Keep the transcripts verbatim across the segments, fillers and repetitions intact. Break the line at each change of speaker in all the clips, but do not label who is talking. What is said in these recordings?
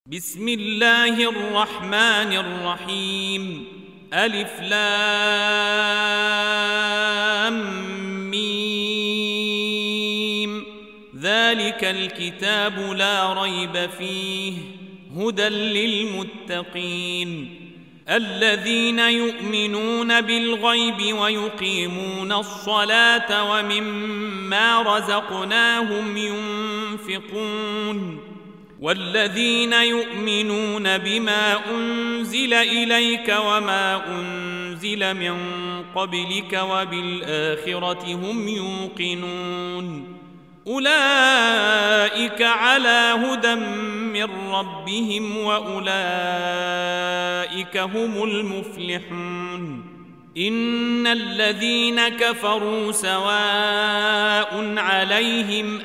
بسم الله الرحمن الرحيم ألف لام ميم ذلك الكتاب لا ريب فيه هدى للمتقين الذين يؤمنون بالغيب ويقيمون الصلاة ومما رزقناهم ينفقون والذين يؤمنون بما أنزل إليك وما أنزل من قبلك وبالآخرة هم يوقنون أولئك على هدى من ربهم وأولئك هم المفلحون إن الذين كفروا سواء عليهم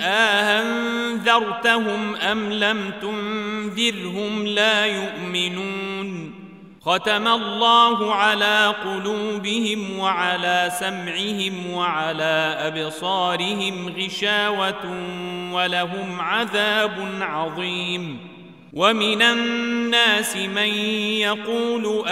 أأنذرتهم أم لم تنذرهم لا يؤمنون ختم الله على قلوبهم وعلى سمعهم وعلى أبصارهم غشاوة ولهم عذاب عظيم ومن الناس من يقول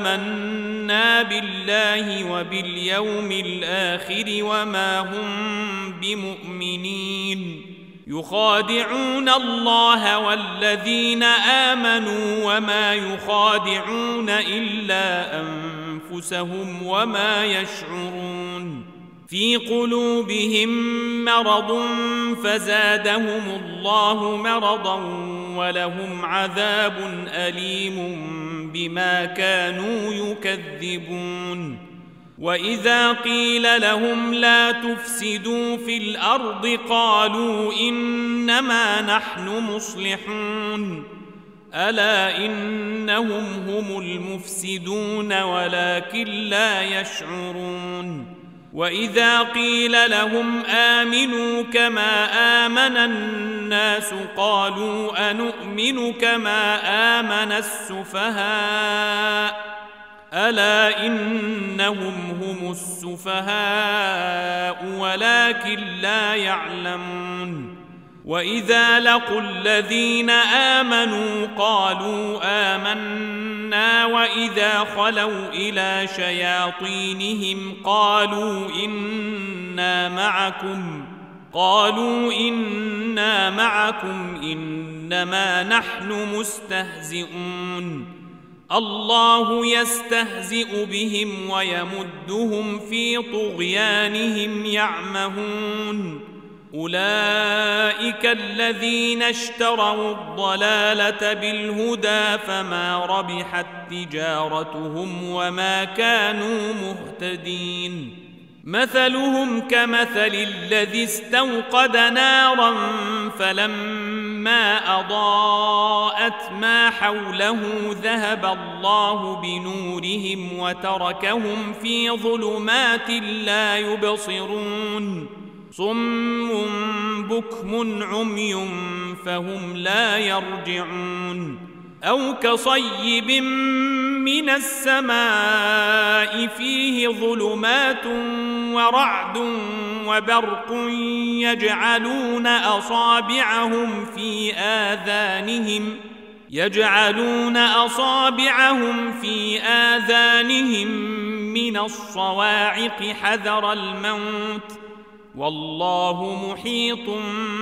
آمنا بالله وباليوم الآخر وما هم بمؤمنين يخادعون الله والذين آمنوا وما يخادعون إلا أنفسهم وما يشعرون في قلوبهم مرض فزادهم الله مرضا ولهم عذاب أليم بما كانوا يكذبون وإذا قيل لهم لا تفسدوا في الأرض قالوا إنما نحن مصلحون ألا إنهم هم المفسدون ولكن لا يشعرون وإذا قيل لهم آمنوا كما آمن الناس قالوا أنؤمن كما آمن السفهاء ألا إنهم هم السفهاء ولكن لا يعلمون وإذا لقوا الذين آمنوا قالوا آمنا وإذا خلوا إلى شياطينهم قالوا إنا معكم قالوا إنا معكم إنما نحن مستهزئون الله يستهزئ بهم ويمدهم في طغيانهم يعمهون أولئك الذين اشتروا الضلالة بالهدى فما ربحت تجارتهم وما كانوا مهتدين مثلهم كمثل الذي استوقد نارا فلما أضاءت ما حوله ذهب الله بنورهم وتركهم في ظلمات لا يبصرون صم بكم عمي فهم لا يرجعون أو كصيب من السماء فيه ظلمات ورعد وبرق يجعلون أصابعهم في آذانهم يجعلون أصابعهم في آذانهم من الصواعق حذر الموت والله محيط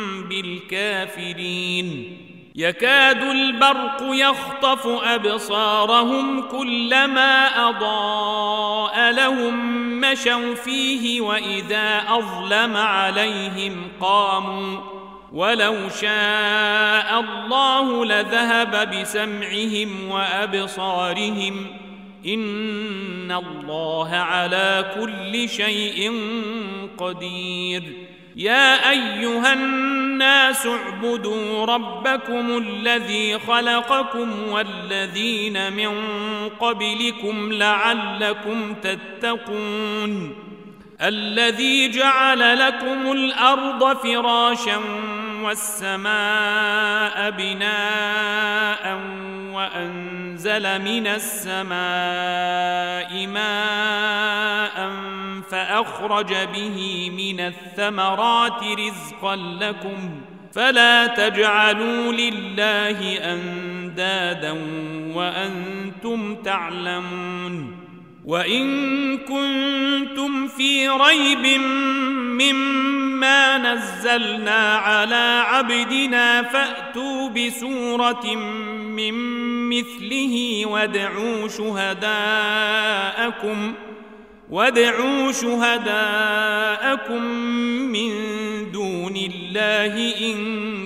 بالكافرين يكاد البرق يخطف أبصارهم كلما أضاء لهم مشوا فيه وإذا أظلم عليهم قاموا ولو شاء الله لذهب بسمعهم وأبصارهم إن الله على كل شيء قدير يا أيها الناس اعبدوا ربكم الذي خلقكم والذين من قبلكم لعلكم تتقون الذي جعل لكم الأرض فراشا والسماء بناء وأنزل من السماء ماء فأخرج به من الثمرات رزقا لكم فلا تجعلوا لله أندادا وأنتم تعلمون وإن كنتم في ريب مما نزلنا على عبدنا فأتوا بسورة من مثله وادعوا شهداءكم وادعوا شهداءكم من دون الله إن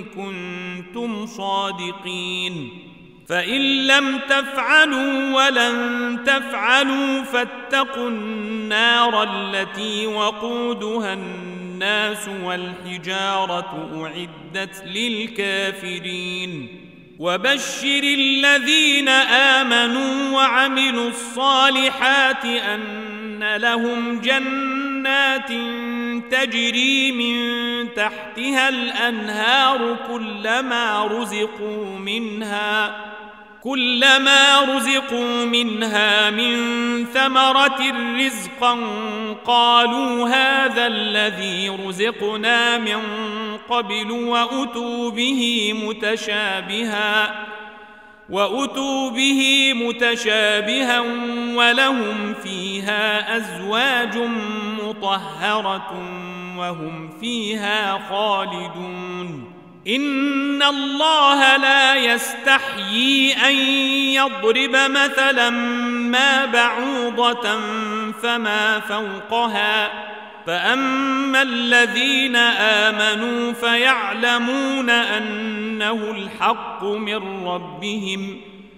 كنتم صادقين فإن لم تفعلوا ولن تفعلوا فاتقوا النار التي وقودها الناس والحجارة أعدت للكافرين وبشر الذين آمنوا وعملوا الصالحات أن لهم جنات تجري من تحتها الأنهار كلما رزقوا منها كلما رزقوا منها من ثمرة رزقا قالوا هذا الذي رزقنا من قبل وأتوا به متشابها وأتوا به متشابها ولهم فيها أزواج مطهرة وهم فيها خالدون إن الله لا يستحيي أن يضرب مثلا ما بعوضة فما فوقها فأما الذين آمنوا فيعلمون أنه الحق من ربهم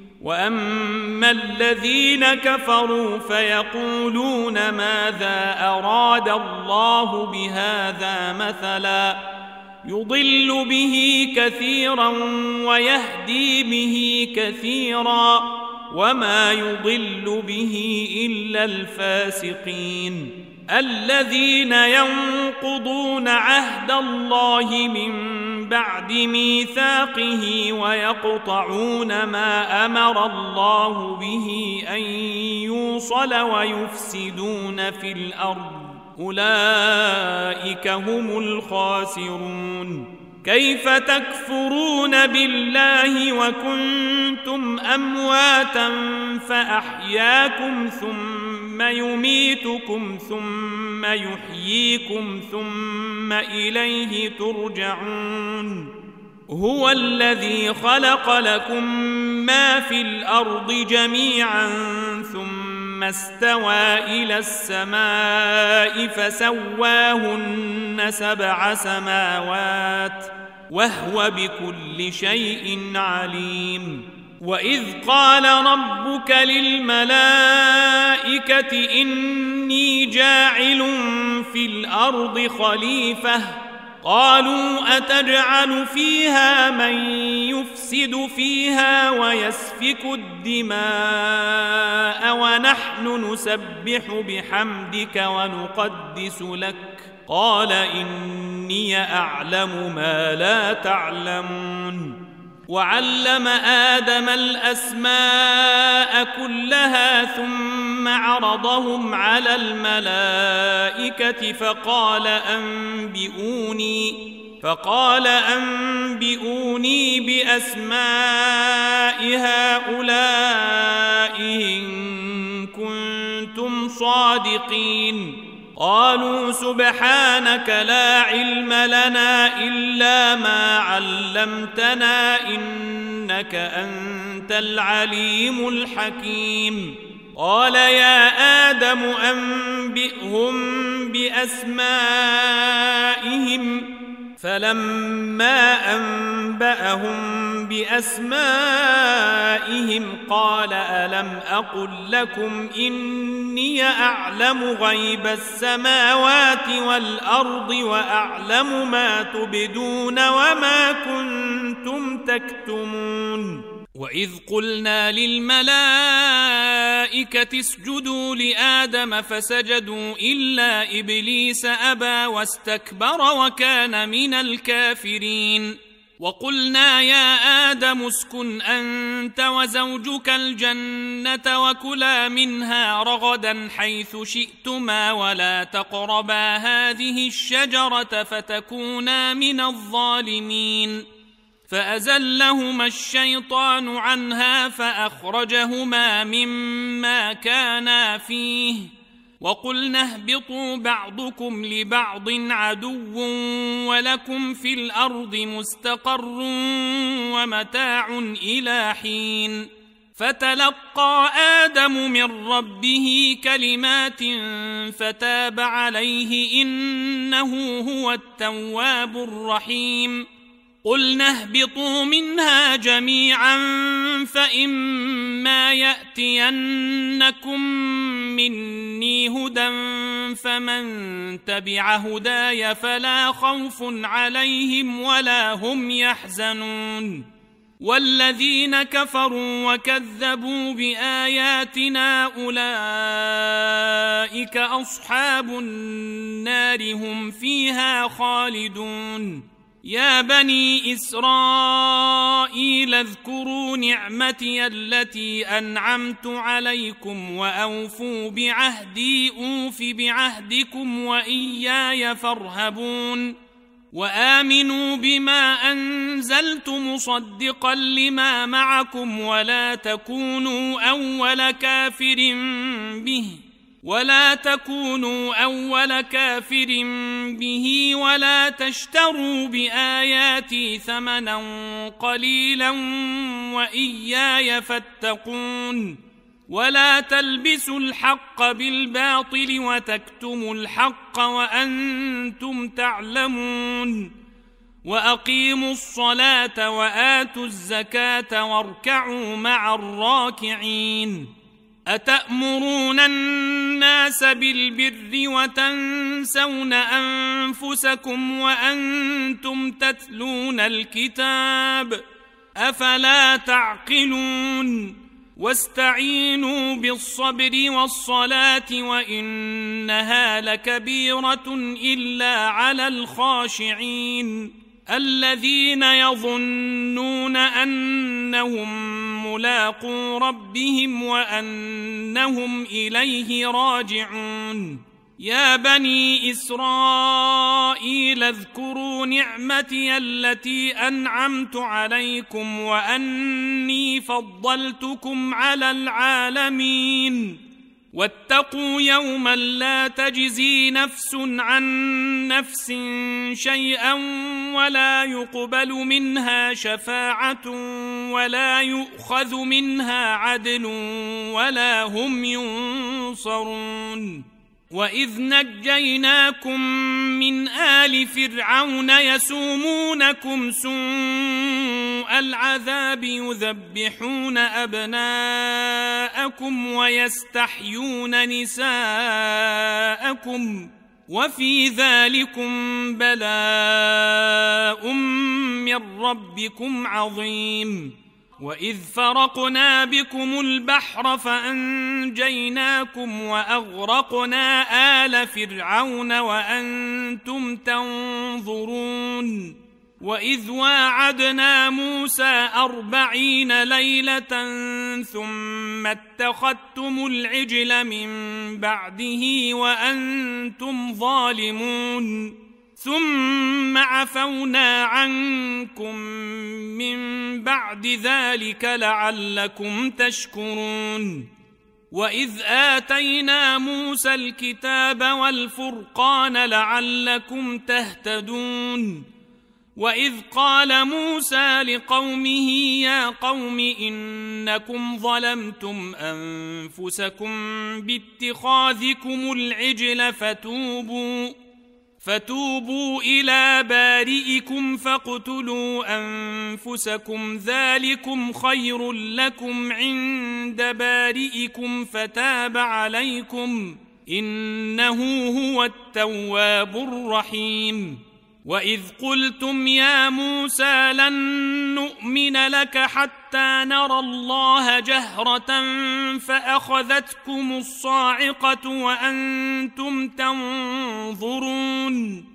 وأما الذين كفروا فيقولون ماذا أراد الله بهذا مثلا يضل به كثيرا ويهدي به كثيرا وما يضل به إلا الفاسقين الذين ينقضون عهد الله من بعد ميثاقه ويقطعون ما أمر الله به أن يوصل ويفسدون في الأرض أولئك هم الخاسرون كيف تكفرون بالله وكنتم أمواتا فأحياكم ثم يميتكم ثم يحييكم ثم إليه ترجعون هو الذي خلق لكم ما في الأرض جميعا ثم استوى إلى السماء فسواهن سبع سماوات وهو بكل شيء عليم وإذ قال ربك للملائكة إني جاعل في الأرض خليفة قالوا أتجعل فيها من يفسد فيها ويسفك الدماء ونحن نسبح بحمدك ونقدس لك قال إني أعلم ما لا تعلمون وعلم آدم الأسماء كلها ثم عرضهم على الملائكة فقال أنبئوني فقال أنبئوني بأسماء هؤلاء إن كنتم صادقين قالوا سبحانك لا علم لنا إلا ما علمتنا إنك أنت العليم الحكيم قال يا آدم أنبئهم بأسمائهم فلما أنبأهم بأسمائهم قال ألم أقل لكم إني أعلم غيب السماوات والأرض وأعلم ما تبدون وما كنتم تكتمون وإذ قلنا للملائكة اسجدوا لآدم فسجدوا إلا إبليس أبى واستكبر وكان من الكافرين وقلنا يا آدم اسكن أنت وزوجك الجنة وكلا منها رغدا حيث شئتما ولا تقربا هذه الشجرة فتكونا من الظالمين فأزلهما الشيطان عنها فأخرجهما مما كانا فيه وقلنا اهبطوا بعضكم لبعض عدو ولكم في الأرض مستقر ومتاع إلى حين فتلقى آدم من ربه كلمات فتاب عليه إنه هو التواب الرحيم قلنا اهبطوا منها جميعا فإما يأتينكم مني هدى فمن تبع هداي فلا خوف عليهم ولا هم يحزنون والذين كفروا وكذبوا بآياتنا أولئك أصحاب النار هم فيها خالدون يا بني إسرائيل اذكروا نعمتي التي أنعمت عليكم وأوفوا بعهدي أوف بعهدكم وإياي فارهبون وآمنوا بما أنزلت مصدقا لما معكم ولا تكونوا أول كافر به ولا تكونوا أول كافر به ولا تشتروا بآياتي ثمنا قليلا وإياي فاتقون ولا تلبسوا الحق بالباطل وتكتموا الحق وأنتم تعلمون وأقيموا الصلاة وآتوا الزكاة واركعوا مع الراكعين أتأمرون الناس بالبر وتنسون أنفسكم وأنتم تتلون الكتاب أفلا تعقلون واستعينوا بالصبر والصلاة وإنها لكبيرة إلا على الخاشعين الذين يظنون أنهم ملاقو ربهم وأنهم إليه راجعون يا بني إسرائيل اذكروا نعمتي التي أنعمت عليكم وأني فضلتكم على العالمين واتقوا يوما لا تجزي نفس عن نفس شيئا ولا يقبل منها شفاعة ولا يؤخذ منها عدل ولا هم ينصرون وإذ نجيناكم من آل فرعون يسومونكم سوء العذاب يذبحون أبناءكم ويستحيون نساءكم وفي ذلكم بلاء من ربكم عظيم وإذ فرقنا بكم البحر فأنجيناكم وأغرقنا آل فرعون وأنتم تنظرون وإذ واعدنا موسى أربعين ليلة ثم اتخذتم العجل من بعده وأنتم ظالمون ثم عفونا عنكم من بعد ذلك لعلكم تشكرون وإذ آتينا موسى الكتاب والفرقان لعلكم تهتدون وإذ قال موسى لقومه يا قوم إنكم ظلمتم أنفسكم باتخاذكم العجل فتوبوا فتوبوا إلى بارئكم فاقتلوا أنفسكم ذلكم خير لكم عند بارئكم فتاب عليكم إنه هو التواب الرحيم وإذ قلتم يا موسى لن نؤمن لك حتى نرى الله جهرة فأخذتكم الصاعقة وأنتم تنظرون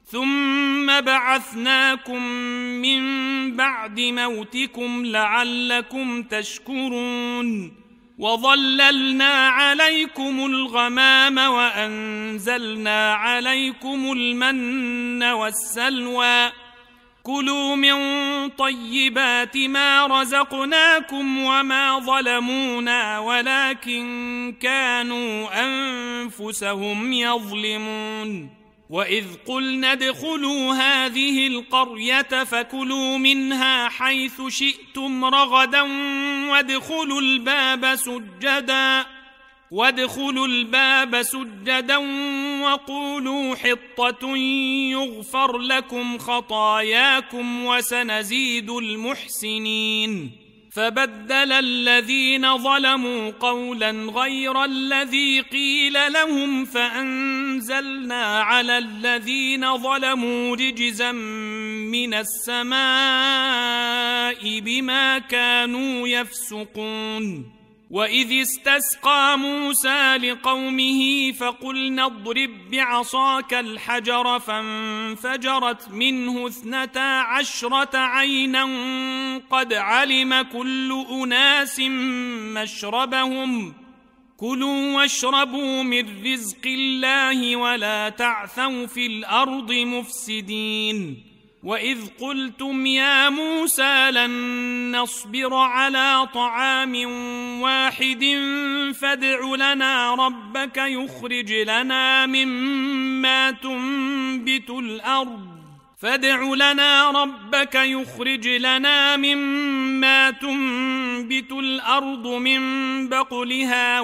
ثم بعثناكم من بعد موتكم لعلكم تشكرون وظللنا عليكم الغمام وأنزلنا عليكم المن والسلوى كلوا من طيبات ما رزقناكم وما ظلمونا ولكن كانوا أنفسهم يظلمون وإذ قلنا ادخلوا هذه القرية فكلوا منها حيث شئتم رغدا وادخلوا الباب سجدا وادخلوا الباب سجدا وقولوا حطة يغفر لكم خطاياكم وسنزيد المحسنين فبدل الذين ظلموا قولا غير الذي قيل لهم فأنزلنا على الذين ظلموا رجزا من السماء بما كانوا يفسقون وإذ استسقى موسى لقومه فقلنا اضرب بعصاك الحجر فانفجرت منه اثنتا عشرة عينا قد علم كل أناس مشربهم كلوا واشربوا من رزق الله ولا تعثوا في الأرض مفسدين وإذ قلتم يا موسى لن نصبر على طعام واحد فادع لنا ربك يخرج لنا مما تنبت الأرض فادع لنا ربك يخرج لنا مما تنبت الأرض من بقلها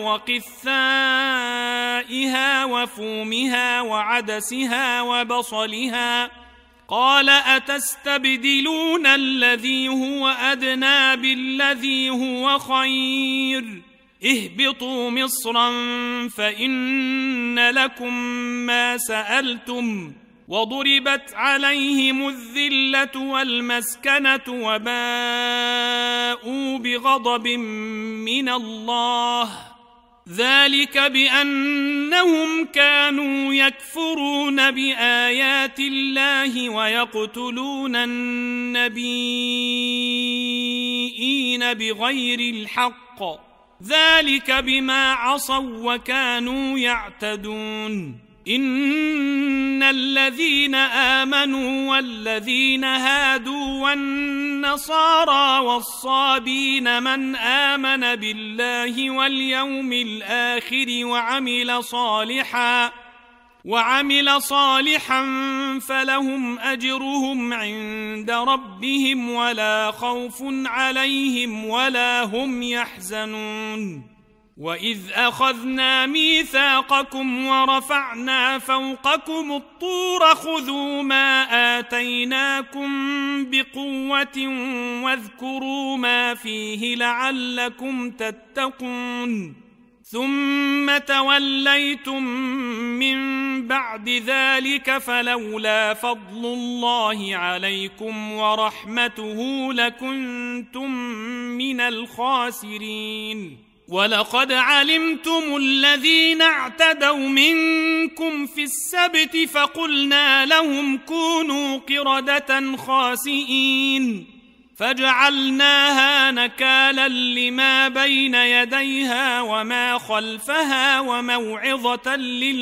وقثائها وفومها وعدسها وبصلها قال أتستبدلون الذي هو أدنى بالذي هو خير اهبطوا مصرا فإن لكم ما سألتم وضربت عليهم الذلة والمسكنة وباءوا بغضب من الله ذلك بأنهم كانوا يكفرون بآيات الله ويقتلون النبيين بغير الحق ذلك بما عصوا وكانوا يعتدون إن الذين آمنوا والذين هادوا والنصارى والصابين من آمن بالله واليوم الآخر وعمل صالحا وعمل صالحا فلهم أجرهم عند ربهم ولا خوف عليهم ولا هم يحزنون وإذ أخذنا ميثاقكم ورفعنا فوقكم الطور خذوا ما آتيناكم بقوة واذكروا ما فيه لعلكم تتقون ثم توليتم من بعد ذلك فلولا فضل الله عليكم ورحمته لكنتم من الخاسرين ولقد علمتم الذين اعتدوا منكم في السبت فقلنا لهم كونوا قردة خاسئين فجعلناها نكالا لما بين يديها وما خلفها وموعظة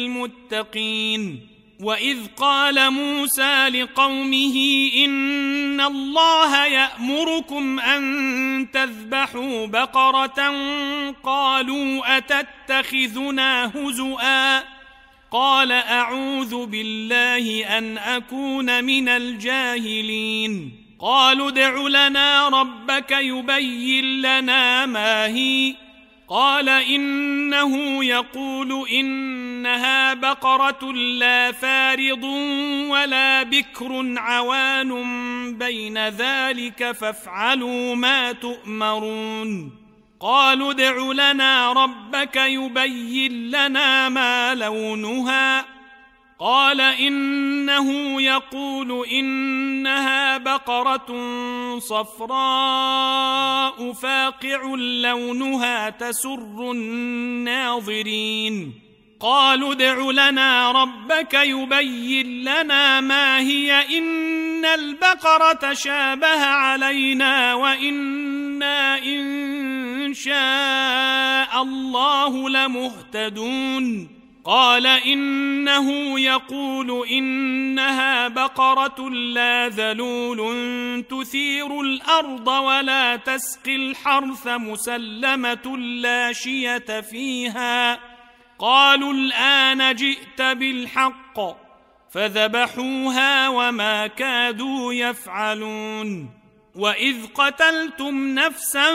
للمتقين وإذ قال موسى لقومه إن الله يأمركم أن تذبحوا بقرة قالوا أتتخذنا هزؤا قال أعوذ بالله أن أكون من الجاهلين قالوا ادع لنا ربك يبين لنا ما هي قال إنه يقول إنها بقرة لا فارض ولا بكر عوان بين ذلك فافعلوا ما تؤمرون قالوا ادع لنا ربك يبين لنا ما لونها قال إنه يقول إنها بقرة صفراء فاقع لونها تسر الناظرين قالوا ادع لنا ربك يبين لنا ما هي إن البقرة شابه علينا وإنا إن شاء الله لمهتدون. قال إنه يقول إنها بقرة لا ذلول تثير الأرض ولا تسقي الحرث مسلمة لا شية فيها. قالوا الآن جئت بالحق فذبحوها وما كادوا يفعلون. وإذ قتلتم نفسا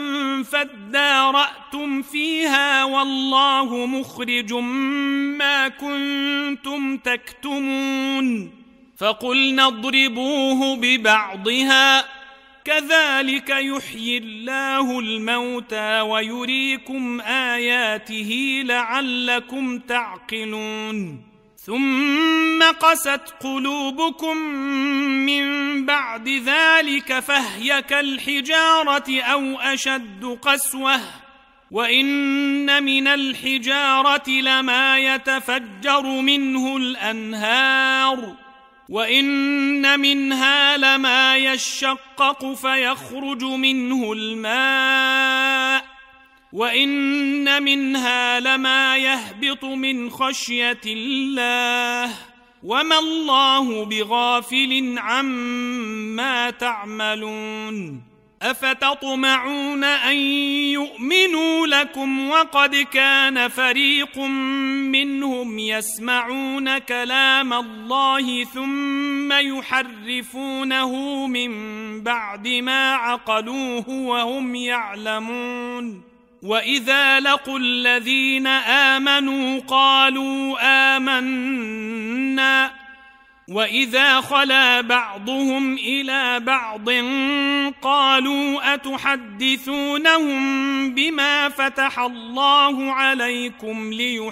فادارأتم فيها والله مخرج ما كنتم تكتمون. فقلنا اضربوه ببعضها كذلك يحيي الله الموتى ويريكم آياته لعلكم تعقلون. ثم قست قلوبكم من بعد ذلك فهي كالحجارة أو أشد قسوة وإن من الحجارة لما يتفجر منه الأنهار وإن منها لما يشقق فيخرج منه الماء وإن منها لما يهبط من خشية الله وما الله بغافل عما تعملون. أفتطمعون أن يؤمنوا لكم وقد كان فريق منهم يسمعون كلام الله ثم يحرفونه من بعد ما عقلوه وهم يعلمون. وإذا لقوا الذين آمنوا قالوا آمنا وإذا خلا بعضهم إلى بعض قالوا أتحدثونهم بما فتح الله عليكم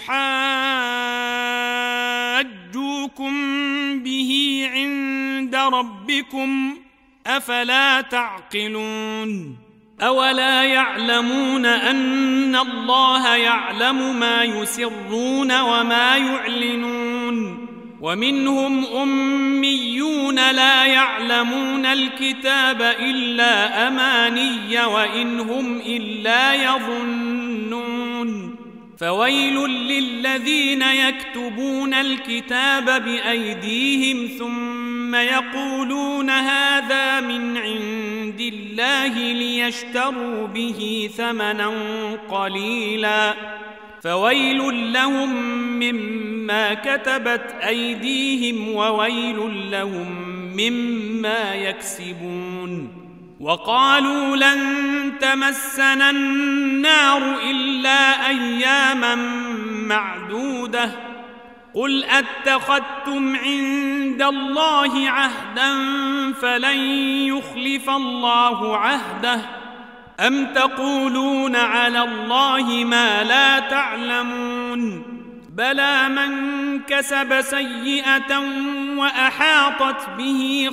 ليحاجوكم به عند ربكم أفلا تعقلون. أولا يعلمون أن الله يعلم ما يسرون وما يعلنون. ومنهم أميون لا يعلمون الكتاب إلا أماني وإن هم إلا يظنون. فويل للذين يكتبون الكتاب بأيديهم ثم يقولون هذا من عند الله ليشتروا به ثمنا قليلا فويل لهم مما كتبت أيديهم وويل لهم مما يكسبون. وقالوا لن تمسنا النار إلا أياما معدودة قل أتخذتم عند الله عهدا فلن يخلف الله عهده أم تقولون على الله ما لا تعلمون. بلى من كسب سيئة وأحاطت به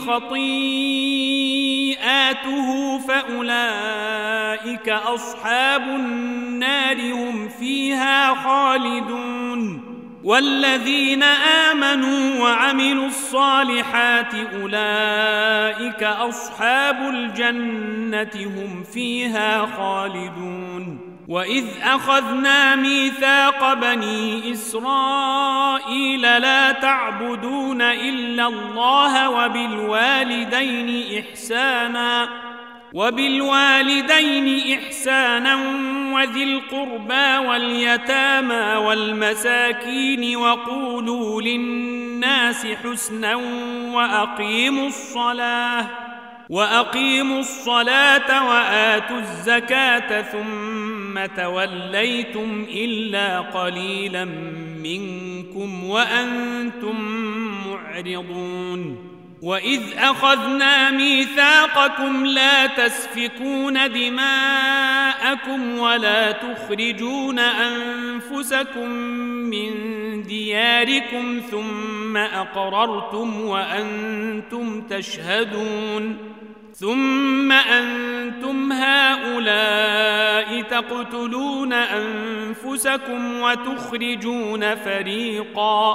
خطيئاته فأولئك أصحاب النار هم فيها خالدون. والذين آمنوا وعملوا الصالحات أولئك أصحاب الجنة هم فيها خالدون. وإذ أخذنا ميثاق بني إسرائيل لا تعبدون إلا الله وبالوالدين إحسانا وبالوالدين إحسانا وذي القربى واليتامى والمساكين وقولوا للناس حسنا وأقيموا الصلاة وأقيموا الصلاة وآتوا الزكاة ثم توليتم إلا قليلا منكم وأنتم معرضون. وإذ أخذنا ميثاقكم لا تسفكون دماءكم ولا تخرجون أنفسكم من دياركم ثم أقررتم وأنتم تشهدون ثم أنتم هؤلاء تقتلون أنفسكم وتخرجون فريقا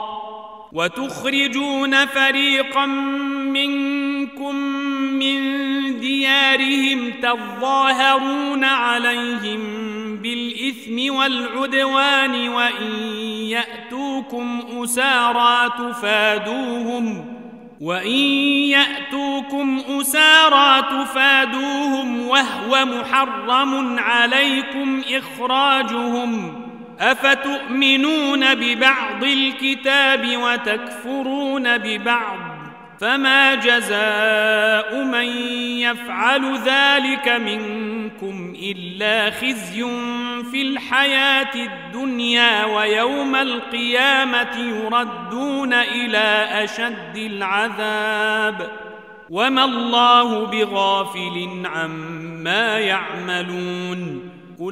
وتخرجون فريقا منكم من ديارهم تظاهرون عليهم بالإثم والعدوان وإن يأتوكم أسارى تفادوهم وإن يأتوكم أسارى تفادوهم وهو محرم عليكم إخراجهم أفتؤمنون ببعض الكتاب وتكفرون ببعض فما جزاء من يفعل ذلك منكم إلا خزي في الحياة الدنيا ويوم القيامة يردون إلى أشد العذاب وما الله بغافل عما يعملون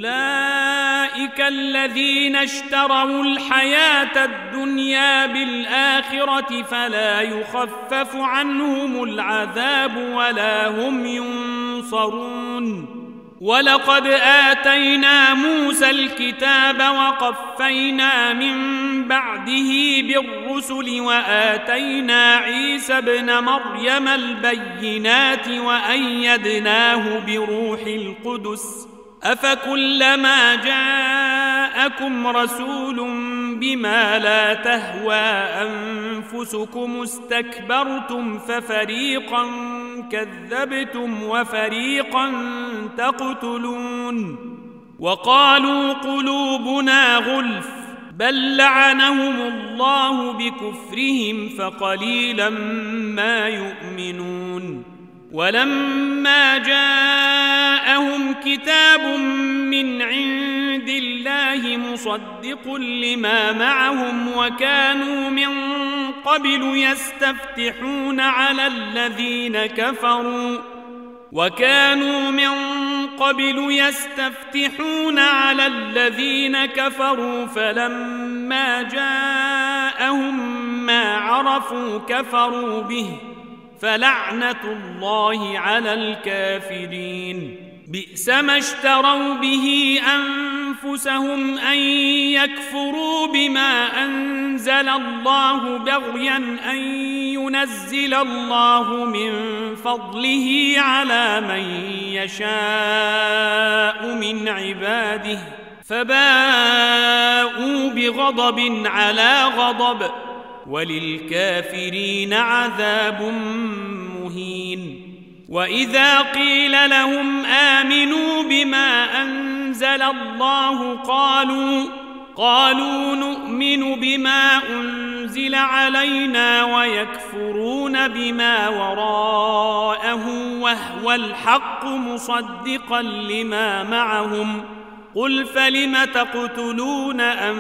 أولئك الذين اشتروا الحياة الدنيا بالآخرة فلا يخفف عنهم العذاب ولا هم ينصرون ولقد آتينا موسى الكتاب وقفينا من بعده بالرسل وآتينا عيسى ابن مريم البينات وأيدناه بروح القدس أفكلما جاءكم رسول بما لا تهوى أنفسكم استكبرتم ففريقا كذبتم وفريقا تقتلون وقالوا قلوبنا غلف بل لعنهم الله بكفرهم فقليلا ما يؤمنون ولما جاءهم كتاب من عند الله مصدق لما معهم وكانوا من قبل يستفتحون على الذين كفروا وكانوا من قبل يستفتحون على الذين كفروا فلما جاءهم ما عرفوا كفروا به فلعنة الله على الكافرين بئس ما اشتروا به أنفسهم أن يكفروا بما أنزل الله بغيا أن ينزل الله من فضله على من يشاء من عباده فباءوا بغضب على غضب وللكافرين عذاب مهين وإذا قيل لهم آمنوا بما أنزل الله قالوا قالوا نؤمن بما أنزل علينا ويكفرون بما وراءه وهو الحق مصدقا لما معهم قل فلم تقتلون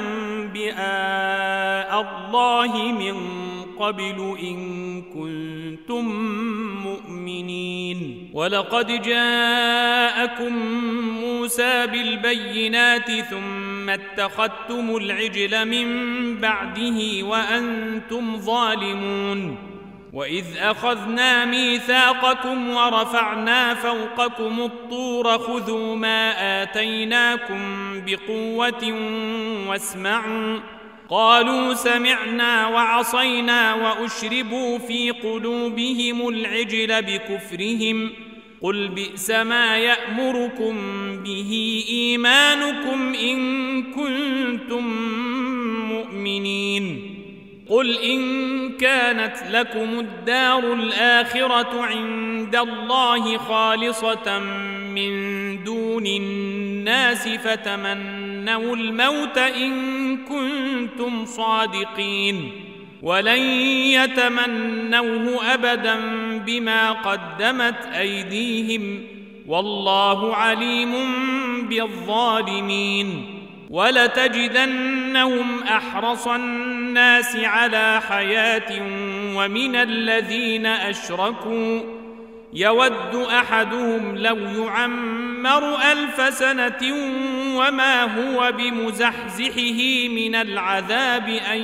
أنبياء الله من قبل إن كنتم مؤمنين ولقد جاءكم موسى بالبينات ثم اتخذتم العجل من بعده وأنتم ظالمون وإذ أخذنا ميثاقكم ورفعنا فوقكم الطور خذوا ما آتيناكم بقوة واسمعوا قالوا سمعنا وعصينا وأشربوا في قلوبهم العجل بكفرهم قل بئس ما يأمركم به إيمانكم إن كنتم مؤمنين قل إن كانت لكم الدار الآخرة عند الله خالصة من دون الناس فتمنوا الموت إن كنتم صادقين ولن يتمنوه أبدا بما قدمت أيديهم والله عليم بالظالمين ولتجدنهم أحرص الناس على حياة ومن الذين أشركوا يود أحدهم لو يعمر ألف سنة وما هو بمزحزحه من العذاب أن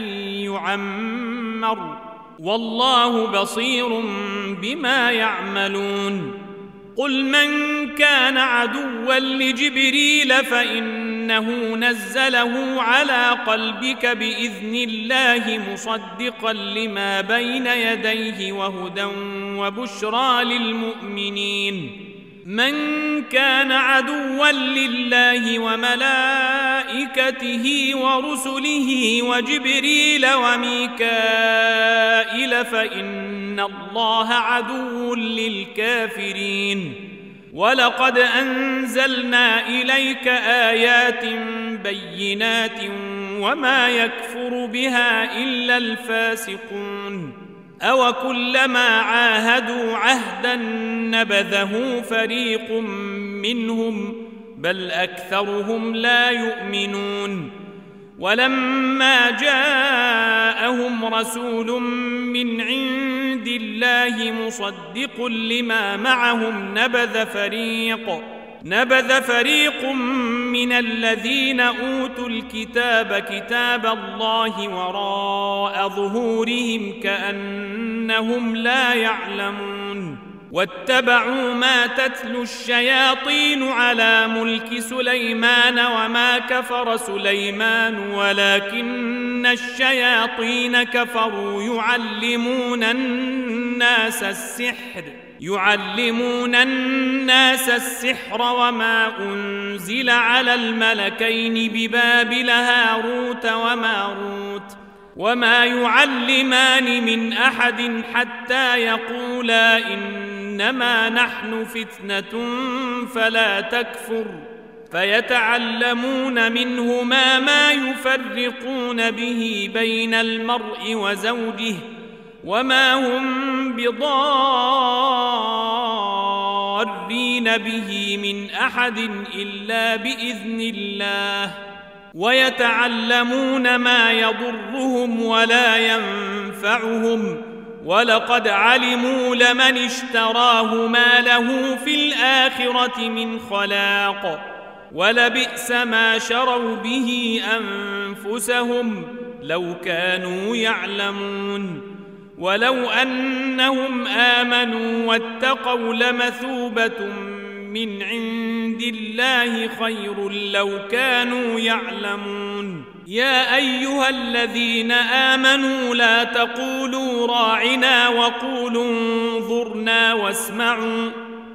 يعمر والله بصير بما يعملون قل من كان عدوا لجبريل فإنه نزله على قلبك بإذن الله مصدقا لما بين يديه وهدى وبشرى للمؤمنين. من كان عدوا لله وملائكته ورسله وجبريل وميكائيل فإن الله عدو للكافرين. ولقد أنزلنا إليك آيات بينات وما يكفر بها إلا الفاسقون. أو كلما عاهدوا عهدا نبذه فريق منهم بل أكثرهم لا يؤمنون. ولما جاءهم رسول من عند الله مصدق لما معهم نبذ فريق نبذ فريق من الذين أوتوا الكتاب كتاب الله وراء ظهورهم كأنهم لا يعلمون. واتبعوا ما تتلو الشياطين على ملك سليمان وما كفر سليمان ولكن الشياطين كفروا يعلمون الناس السحر يعلمون الناس السحر وما أنزل على الملكين ببابل هاروت وماروت وما يعلمان من أحد حتى يقولا إنما نحن فتنة فلا تكفر فيتعلمون منهما ما يفرقون به بين المرء وزوجه وما هم بضارين به من أحد إلا بإذن الله ويتعلمون ما يضرهم ولا ينفعهم ولقد علموا لمن اشتراه ما له في الآخرة من خلاق ولبئس ما شروا به أنفسهم لو كانوا يعلمون. ولو أنهم آمنوا واتقوا لمثوبة من عند الله خير لو كانوا يعلمون. يا أيها الذين آمنوا لا تقولوا راعنا وقولوا انظرنا واسمعوا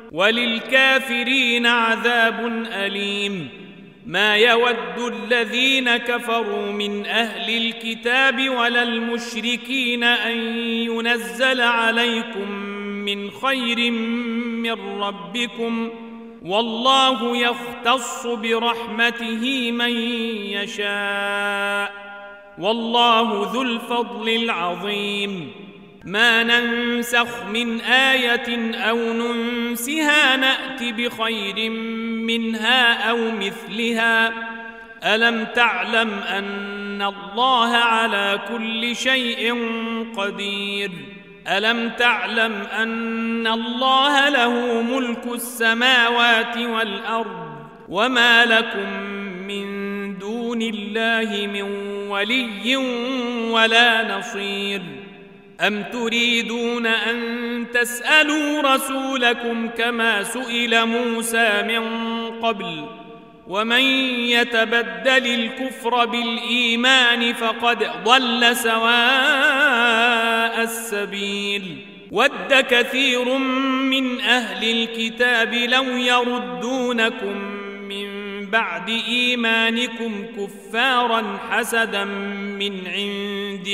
وللكافرين عذاب أليم. ما يود الذين كفروا من أهل الكتاب ولا المشركين أن ينزل عليكم من خير من ربكم والله يختص برحمته من يشاء والله ذو الفضل العظيم. ما ننسخ من آية أو ننسها نأت بخير منها أو مثلها. ألم تعلم أن الله على كل شيء قدير. ألم تعلم أن الله له ملك السماوات والأرض وما لكم من دون الله من ولي ولا نصير. أم تريدون أن تسألوا رسولكم كما سئل موسى من قبل ومن يتبدل الكفر بالإيمان فقد ضل سواء السبيل. ود كثير من أهل الكتاب لو يردونكم من بعد إيمانكم كفارا حسدا من عند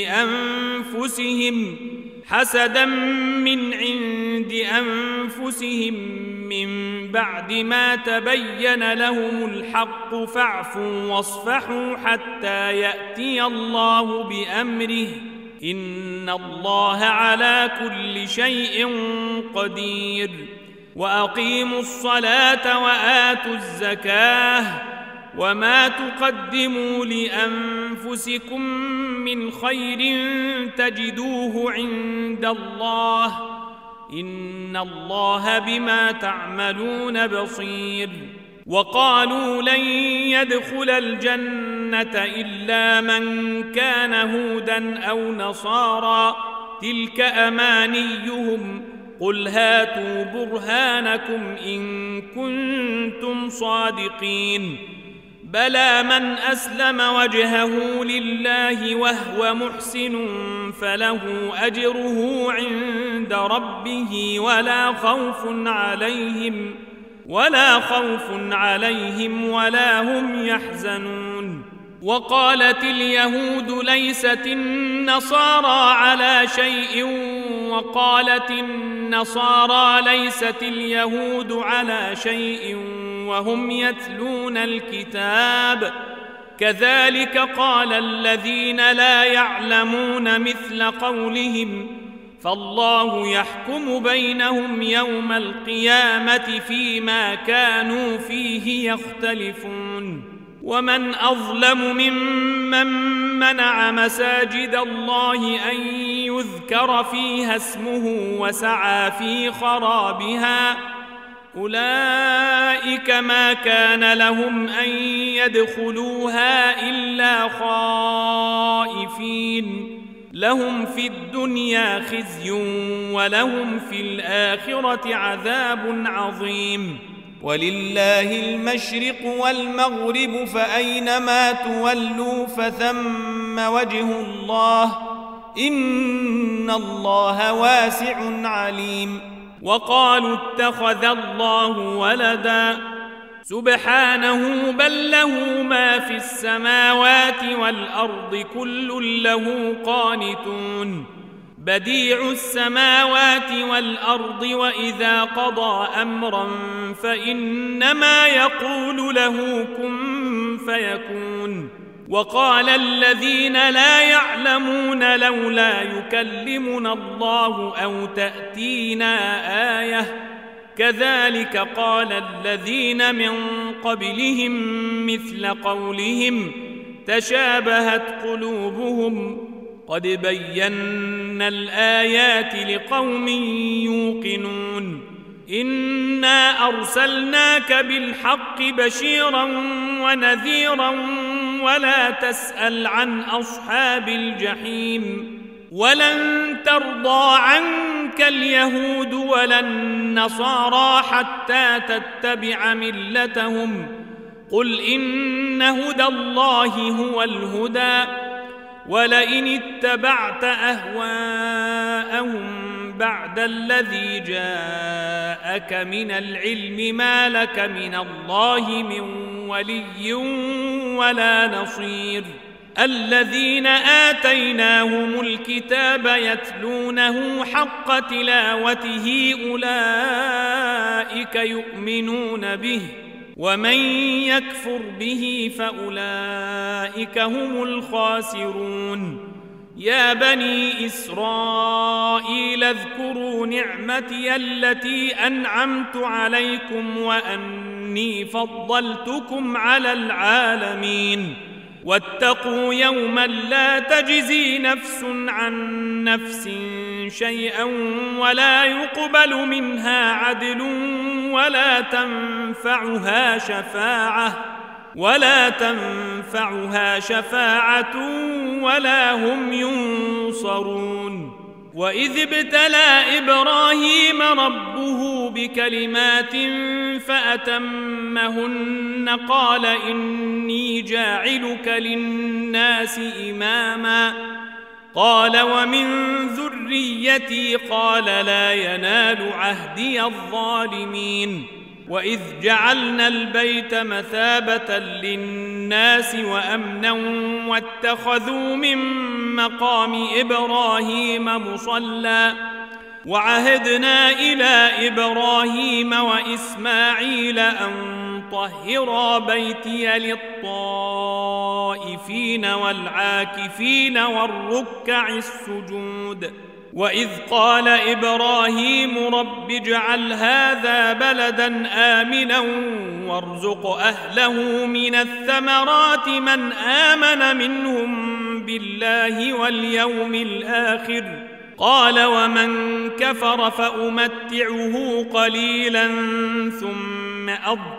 أنفسهم حسدا من عند أنفسهم من بعد ما تبين لهم الحق فاعفوا واصفحوا حتى يأتي الله بأمره إن الله على كل شيء قدير. وأقيموا الصلاة وآتوا الزكاة وما تقدموا لأنفسكم من خير تجدوه عند الله إن الله بما تعملون بصير. وقالوا لن يدخل الجنة إلا من كان هودا أو نصارى تلك أمانيهم قل هاتوا برهانكم إن كنتم صادقين بلى من أسلم وجهه لله وهو محسن فله أجره عند ربه ولا خوف عليهم ولا خوف عليهم ولا هم يحزنون. وقالت اليهود ليست النصارى على شيء وقالت النصارى ليست اليهود على شيء وهم يتلون الكتاب كذلك قال الذين لا يعلمون مثل قولهم فالله يحكم بينهم يوم القيامة فيما كانوا فيه يختلفون. ومن أظلم ممن منع مساجد الله أن يذكر فيها اسمه وسعى في خرابها أولئك ما كان لهم أن يدخلوها إلا خائفين لهم في الدنيا خزي ولهم في الآخرة عذاب عظيم. ولله المشرق والمغرب فأينما تولوا فثم وجه الله إن الله واسع عليم. وقالوا اتخذ الله ولدا سبحانه بل له ما في السماوات والأرض كل له قانتون بديع السماوات والأرض وإذا قضى أمرا فإنما يقول له كن فيكون. وقال الذين لا يعلمون لولا يكلمنا الله أو تأتينا آية كذلك قال الذين من قبلهم مثل قولهم تشابهت قلوبهم قد بينا الآيات لقوم يوقنون. إنا أرسلناك بالحق بشيرا ونذيرا ولا تسأل عن أصحاب الجحيم. ولن ترضى عنك اليهود ولا النصارى حتى تتبع ملتهم قل إن هدى الله هو الهدى ولئن اتبعت أهواءهم بعد الذي جاءك من العلم ما لك من الله من ولي ولا نصير. الذين آتيناهم الكتاب يتلونه حق تلاوته أولئك يؤمنون به ومن يكفر به فأولئك هم الخاسرون. يا بني إسرائيل اذكروا نعمتي التي أنعمت عليكم وأني فضلتكم على العالمين واتقوا يوما لا تجزي نفس عن نفس شيئا ولا يقبل منها عدل ولا تنفعها شفاعة ولا تنفعها شفاعة ولا هم ينصرون. وإذ ابتلى إبراهيم ربه بكلمات فأتمهن قال إني جاعلك للناس إماما قال ومن ذريتي قال لا ينال عهدي الظالمين. وإذ جعلنا البيت مثابة للناس وأمنا واتخذوا من مقام إبراهيم مصلى وعهدنا إلى إبراهيم وإسماعيل أن طهرا بيتي للطائفين والعاكفين والركع السجود. وإذ قال إبراهيم رب اجعل هذا بلدا آمنا وارزق أهله من الثمرات من آمن منهم بالله واليوم الآخر قال ومن كفر فأمتعه قليلا ثم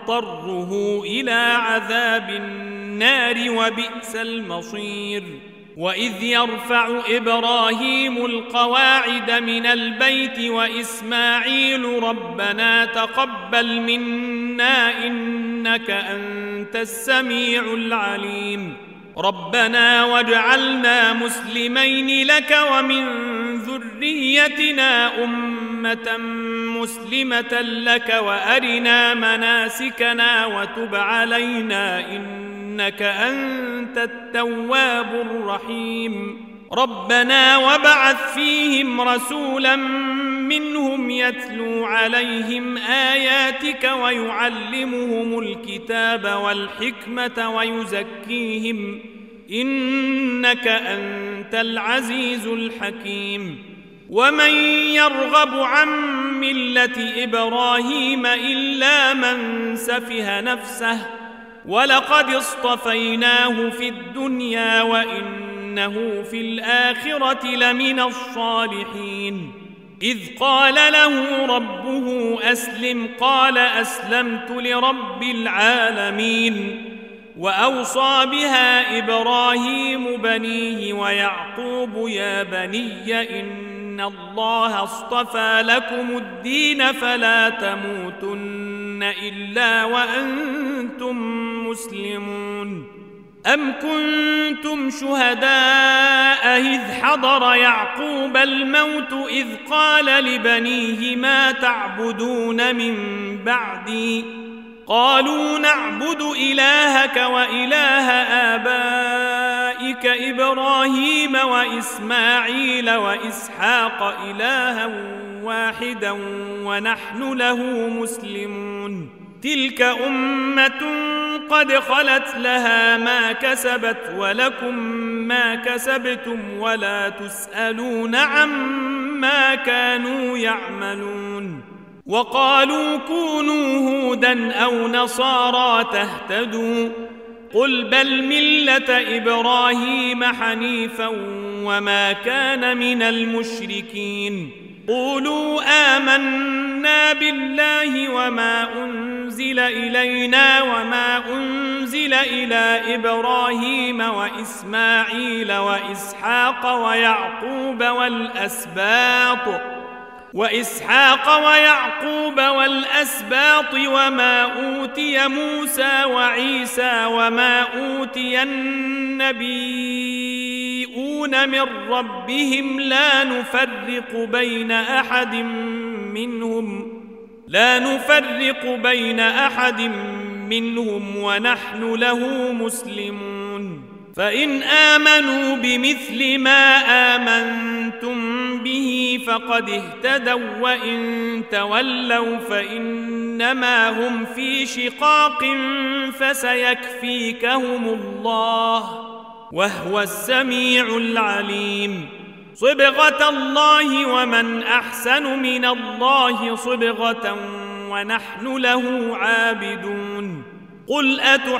أضطره إلى عذاب النار وبئس المصير. وإذ يرفع إبراهيم القواعد من البيت وإسماعيل ربنا تقبل منا إنك أنت السميع العليم ربنا واجعلنا مسلمين لك ومن ذريتنا أمة مسلمة لك وأرنا مناسكنا وتب علينا إنك أنت التواب الرحيم ربنا وابعث فيهم رسولا منهم يتلو عليهم آياتك ويعلمهم الكتاب والحكمة ويزكيهم إنك أنت العزيز الحكيم ومن يرغب عن ملة إبراهيم إلا من سفه نفسه ولقد اصطفيناه في الدنيا وإنه في الآخرة لمن الصالحين إذ قال له ربه أسلم قال أسلمت لرب العالمين وأوصى بها إبراهيم بنيه ويعقوب يا بني إن الله اصطفى لكم الدين فلا تموتن إلا وأنتم مسلمون أم كنتم شهداء إذ حضر يعقوب الموت إذ قال لبنيه ما تعبدون من بعدي قالوا نعبد إلهك وإله آبائك إبراهيم وإسماعيل وإسحاق إلها واحدا ونحن له مسلمون تلك أمة قد خلت لها ما كسبت ولكم ما كسبتم ولا تسألون عما كانوا يعملون وقالوا كونوا هودا أو نصارى تهتدوا قل بل ملة إبراهيم حنيفا وما كان من المشركين قولوا آمنا بالله وما أنزل إلينا وما أنزل إلى إبراهيم وإسماعيل وإسحاق ويعقوب والأسباط وإسحاق ويعقوب والأسباط وما أوتي موسى وعيسى وما أوتي النبيون من ربهم لا نفرق بين أحد منهم لا نفرق بين أحد منهم ونحن له مسلمون فإن آمنوا بمثل ما آمنتم به فقد اهتدوا وإن تولوا فإنما هم في شقاق فسيكفيكهم الله وهو السميع العليم صبغة الله ومن أحسن من الله صبغة ونحن له عابدون قل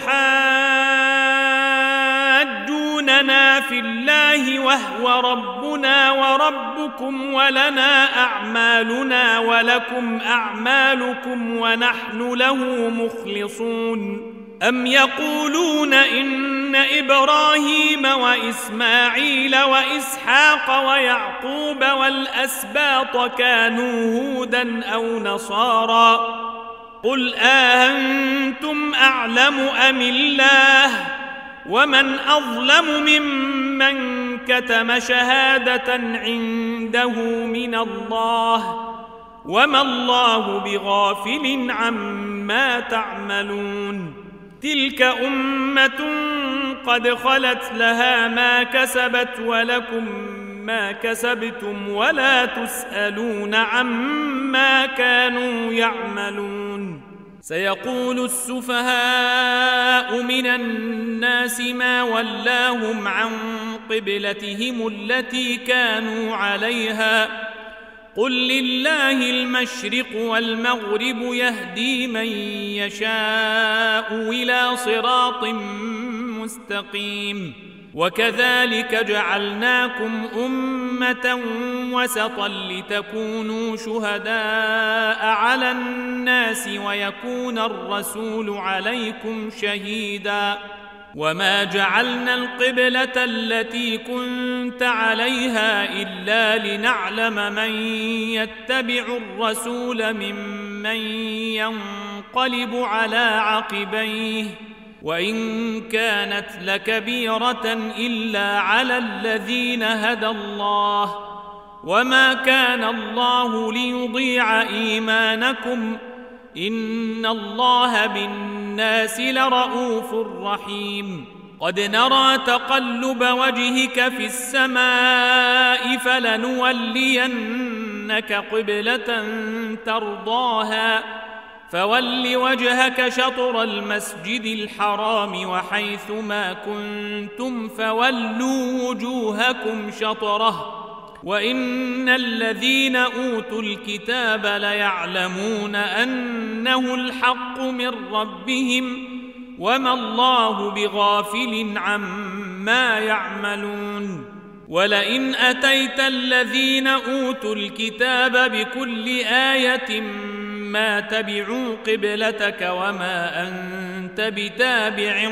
أتحاجوننا في الله وهو ربنا وربكم ولنا أعمالنا ولكم أعمالكم ونحن له مخلصون أم يقولون إن إبراهيم وإسماعيل وإسحاق ويعقوب والأسباط كانوا هودا أو نصارى قل أأنتم أعلم أم الله ومن أظلم ممن كتم شهادة عنده من الله وما الله بغافل عما تعملون تلك أمة قد خلت لها ما كسبت ولكم ما كسبتم ولا تسألون عما كانوا يعملون سيقول السفهاء من الناس ما ولاهم عن قبلتهم التي كانوا عليها قل لله المشرق والمغرب يهدي من يشاء إلى صراط مستقيم وكذلك جعلناكم أمة وسطا لتكونوا شهداء على الناس ويكون الرسول عليكم شهيدا وما جعلنا القبلة التي كنت عليها إلا لنعلم من يتبع الرسول ممن ينقلب على عقبيه وإن كانت لكبيرة إلا على الذين هدى الله وما كان الله ليضيع إيمانكم إن الله بالناس لرؤوف رحيم قد نرى تقلب وجهك في السماء فلنولينك قبلة ترضاها فول وجهك شطر المسجد الحرام وحيث ما كنتم فولوا وجوهكم شطره وإن الذين أوتوا الكتاب ليعلمون أنه الحق من ربهم وما الله بغافل عما يعملون ولئن أتيت الذين أوتوا الكتاب بكل آية ما تبعوا قبلتك وما أنت بتابع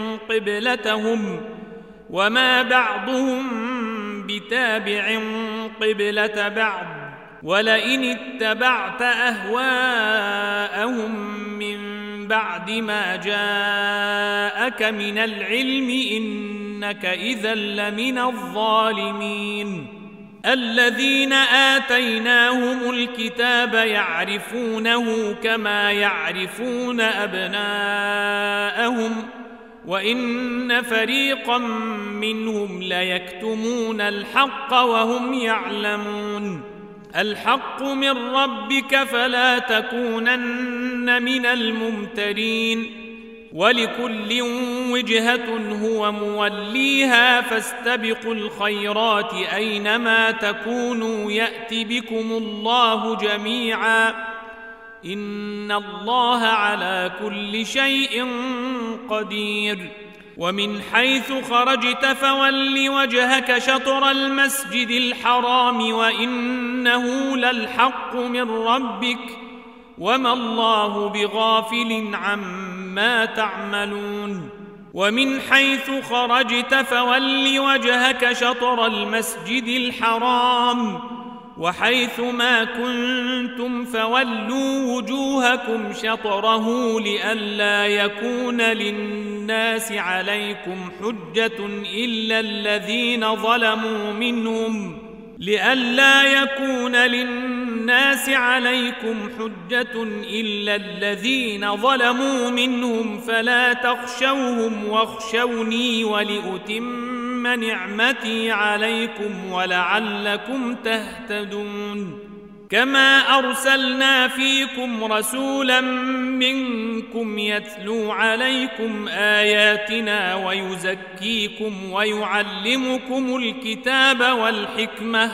قبلتهم وما بعضهم بتابع قبلة بعض ولئن اتبعت أهواءهم من بعد ما جاءك من العلم إنك إذا لمن الظالمين الذين آتيناهم الكتاب يعرفونه كما يعرفون أبناءهم وإن فريقا منهم ليكتمون الحق وهم يعلمون الحق من ربك فلا تكونن من الممترين ولكل وجهة هو موليها فاستبقوا الخيرات أينما تكونوا يأت بكم الله جميعا إن الله على كل شيء قدير ومن حيث خرجت فول وجهك شطر المسجد الحرام وإنه للحق من ربك وما الله بغافل عما تعملون ومن حيث خرجت فول وجهك شطر المسجد الحرام وحيث ما كنتم فولوا وجوهكم شطره لئلا يكون للناس عليكم حجة إلا الذين ظلموا منهم لئلا يكون للناس عليكم حجة إلا الذين ظلموا منهم فلا تخشوهم واخشوني ولأتم نعمتي عليكم ولعلكم تهتدون كما أرسلنا فيكم رسولا منكم يتلو عليكم آياتنا ويزكيكم ويعلمكم الكتاب والحكمة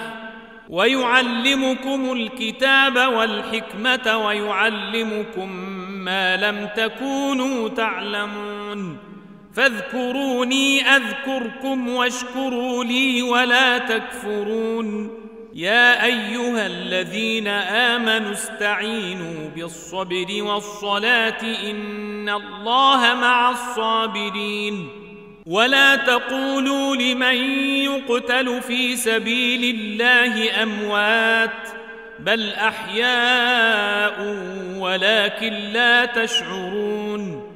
ويعلمكم الكتاب والحكمة ويعلمكم ما لم تكونوا تعلمون فاذكروني أذكركم واشكروا لي ولا تكفرون يا أيها الذين آمنوا استعينوا بالصبر والصلاة إن الله مع الصابرين ولا تقولوا لمن يقتل في سبيل الله أموات بل أحياء ولكن لا تشعرون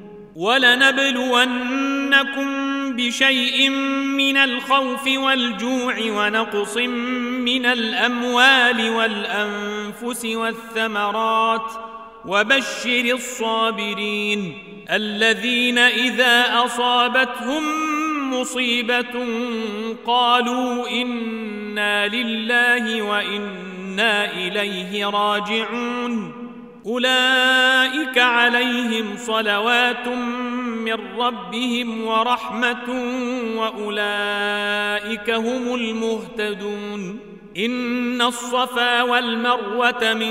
ولنبلونكم بشيء من الخوف والجوع ونقص من الأموال والأنفس والثمرات وبشر الصابرين الذين إذا أصابتهم مصيبة قالوا إنا لله وإنا إليه راجعون أولئك عليهم صلوات من ربهم ورحمة وأولئك هم المهتدون إن الصفا والمروة من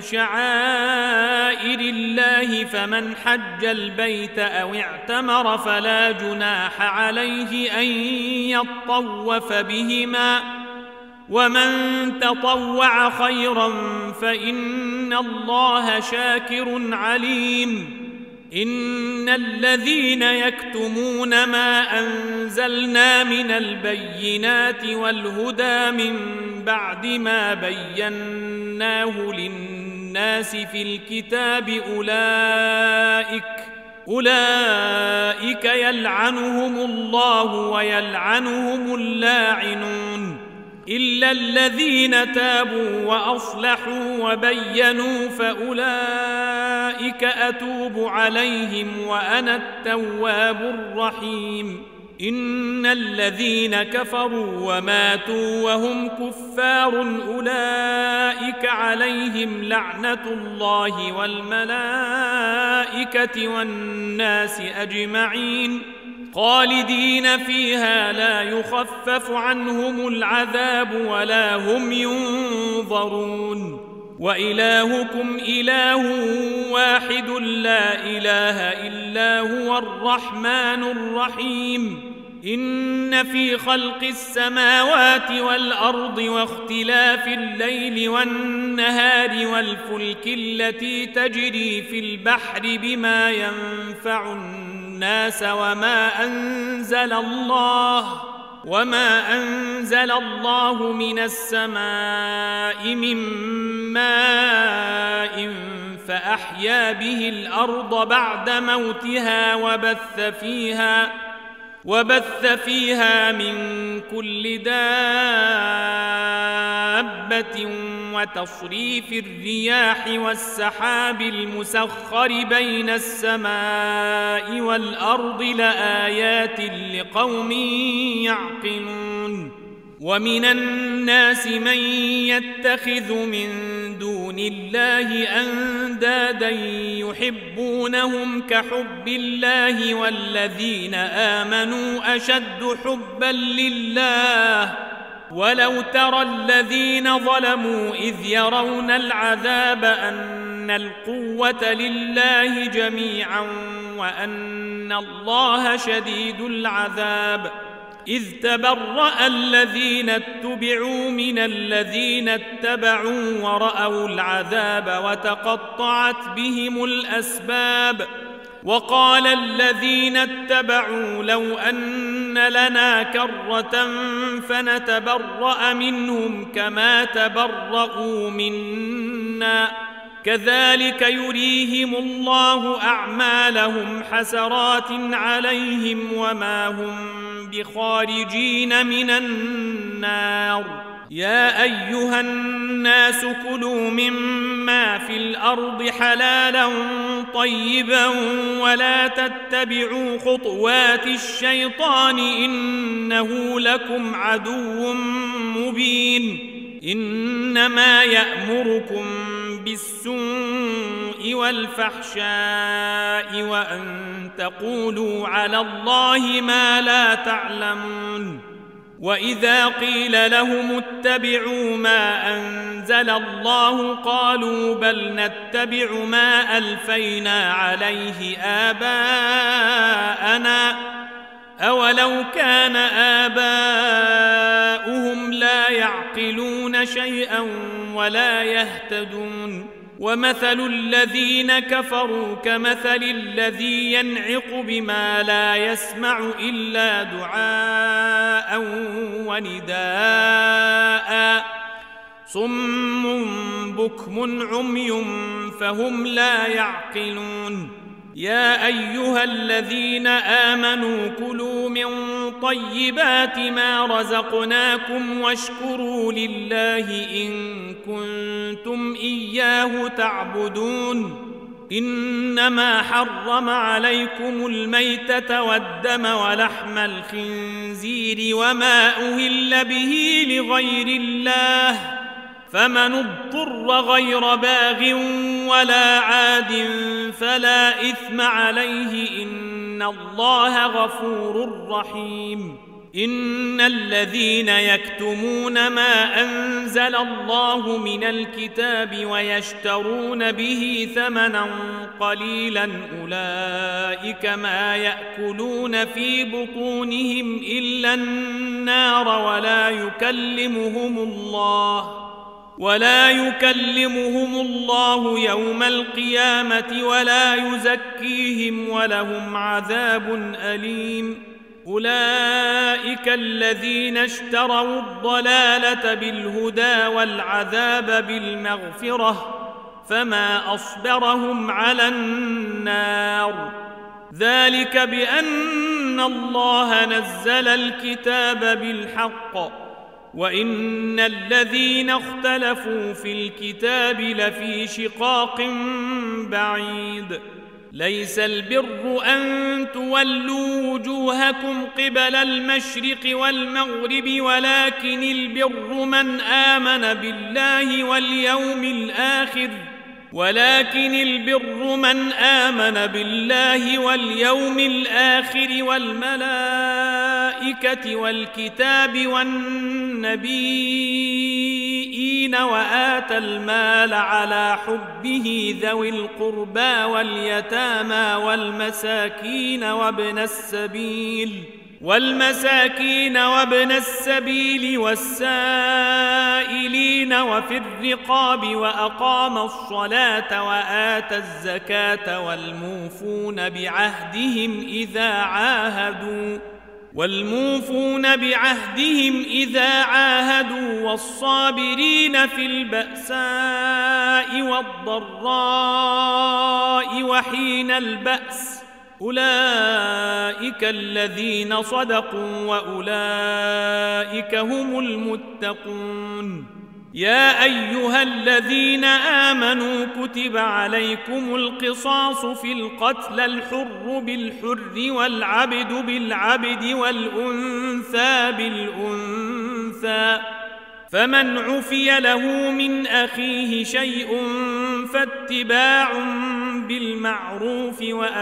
شعائر الله فمن حج البيت أو اعتمر فلا جناح عليه أن يطوف بهما ومن تطوع خيرا فإن الله شاكر عليم إن الذين يكتمون ما أنزلنا من البينات والهدى من بعد ما بيناه للناس في الكتاب أولئك أولئك يلعنهم الله ويلعنهم اللاعنون إلا الذين تابوا وأصلحوا وبينوا فأولئك أتوب عليهم وأنا التواب الرحيم إن الذين كفروا وماتوا وهم كفار أولئك عليهم لعنة الله والملائكة والناس أجمعين خالدين فيها لا يخفف عنهم العذاب ولا هم ينظرون وإلهكم إله واحد لا إله إلا هو الرحمن الرحيم إن في خلق السماوات والأرض واختلاف الليل والنهار والفلك التي تجري في البحر بما ينفع الناس وما أنزل الله وما أنزل الله من السماء من ماء فأحيا به الأرض بعد موتها وبث فيها وبث فيها من كل دابة وتصريف الرياح والسحاب المسخر بين السماء والأرض لآيات لقوم يعقلون ومن الناس من يتخذ من دون الله أندادا يحبونهم كحب الله والذين آمنوا أشد حبا لله ولو ترى الذين ظلموا إذ يرون العذاب أن القوة لله جميعا وأن الله شديد العذاب إذ تبرأ الذين اتبعوا من الذين اتبعوا ورأوا العذاب وتقطعت بهم الأسباب وقال الذين اتبعوا لو أن لنا كرة فنتبرأ منهم كما تبرأوا منا كذلك يريهم الله أعمالهم حسرات عليهم وما هم بخارجين من النار يا أيها الناس كلوا مما في الأرض حلالا طيبا ولا تتبعوا خطوات الشيطان إنه لكم عدو مبين إنما يأمركم بالسوء والفحشاء وأن تقولوا على الله ما لا تعلمون وإذا قيل لهم اتبعوا ما أنزل الله قالوا بل نتبع ما ألفينا عليه آباءنا أولو كان آباؤهم لا يعقلون شيئا ولا يهتدون ومثل الذين كفروا كمثل الذي ينعق بما لا يسمع إلا دعاء ونداء صم بكم عمي فهم لا يعقلون يا أيها الذين آمنوا كلوا من طيبات ما رزقناكم واشكروا لله إن كنتم إياه تعبدون إنما حرم عليكم الميتة والدم ولحم الخنزير وما أهل به لغير الله فمن اضطر غير باغ ولا عاد فلا إثم عليه إن الله غفور رحيم إن الذين يكتمون ما أنزل الله من الكتاب ويشترون به ثمنا قليلا أولئك ما يأكلون في بطونهم إلا النار ولا يكلمهم الله ولا يكلمهم الله يوم القيامة ولا يزكيهم ولهم عذاب أليم. أولئك الذين اشتروا الضلالة بالهدى والعذاب بالمغفرة فما أصبرهم على النار. ذلك بأن الله نزل الكتاب بالحق وإن الذين اختلفوا في الكتاب لفي شقاق بعيد. ليس البر أن تولوا وجوهكم قبل المشرق والمغرب ولكن البر من آمن بالله واليوم الآخر ولكن البر من آمن بالله واليوم الآخر والملائكة والكتاب والنبيين وآتى المال على حبه ذوي القربى واليتامى والمساكين وابن السبيل والمساكين وابن السبيل والسائلين وفي الرقاب وأقام الصلاة وآتى الزكاة والموفون بعهدهم إذا عاهدوا والموفون بعهدهم إذا عاهدوا والصابرين في البأساء والضراء وحين البأس. أولئك الذين صدقوا وأولئك هم المتقون. يا أيها الذين آمنوا كتب عليكم القصاص في القتل الحر بالحر والعبد بالعبد والأنثى بالأنثى فمن عفي له من أخيه شيء فاتباع بالمعروف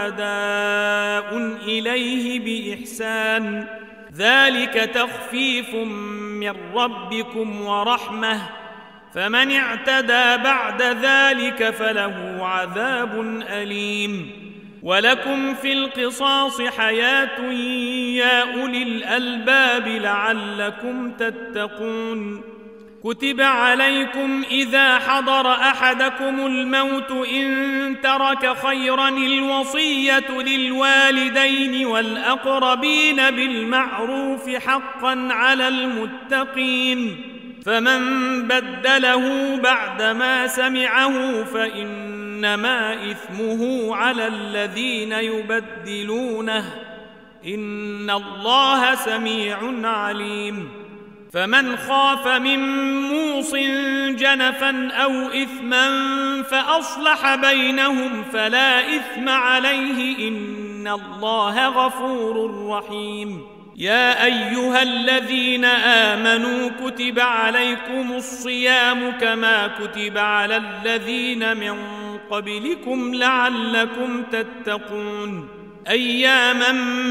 وأداء إليه بإحسان ذلك تخفيف من ربكم ورحمة فمن اعتدى بعد ذلك فله عذاب أليم. ولكم في القصاص حياة يا أولي الألباب لعلكم تتقون. كتب عليكم إذا حضر أحدكم الموت إن ترك خيرا الوصية للوالدين والأقربين بالمعروف حقا على المتقين فمن بدله بعدما سمعه فإنما إثمه على الذين يبدلونه إن الله سميع عليم. فمن خاف من موص جنفا أو إثما فأصلح بينهم فلا إثم عليه إن الله غفور رحيم. يا أيها الذين آمنوا كتب عليكم الصيام كما كتب على الذين من قبلكم لعلكم تتقون أياما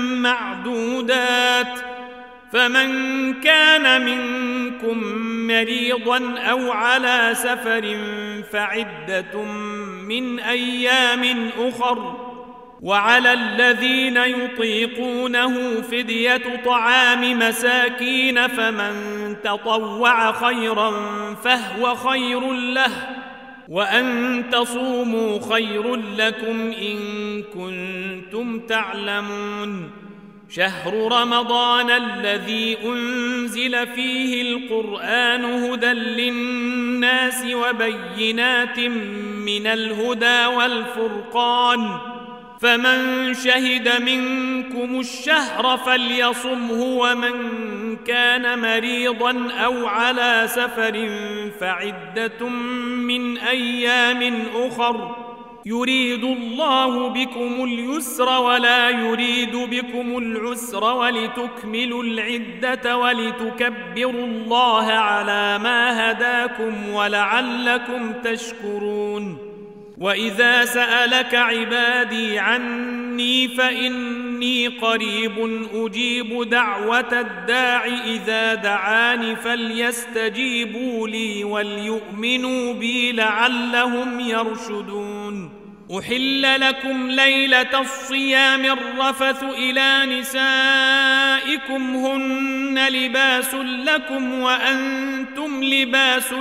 معدودات فمن كان منكم مريضا أو على سفر فعدة من أيام أخر وعلى الذين يطيقونه فدية طعام مساكين فمن تطوع خيرا فهو خير له وأن تصوموا خير لكم إن كنتم تعلمون. شهر رمضان الذي أنزل فيه القرآن هدى للناس وبينات من الهدى والفرقان فمن شهد منكم الشهر فليصمه ومن كان مريضا أو على سفر فعدة من أيام أخر يريد الله بكم اليسر ولا يريد بكم العسر ولتكملوا العدة ولتكبروا الله على ما هداكم ولعلكم تشكرون. وإذا سألك عبادي عني فإني قريب أجيب دعوة الداع إذا دعاني فليستجيبوا لي وليؤمنوا بي لعلهم يرشدون. أحل لكم ليلة الصيام الرفث إلى نسائكم هن هن لباس لكم وأنتم لباس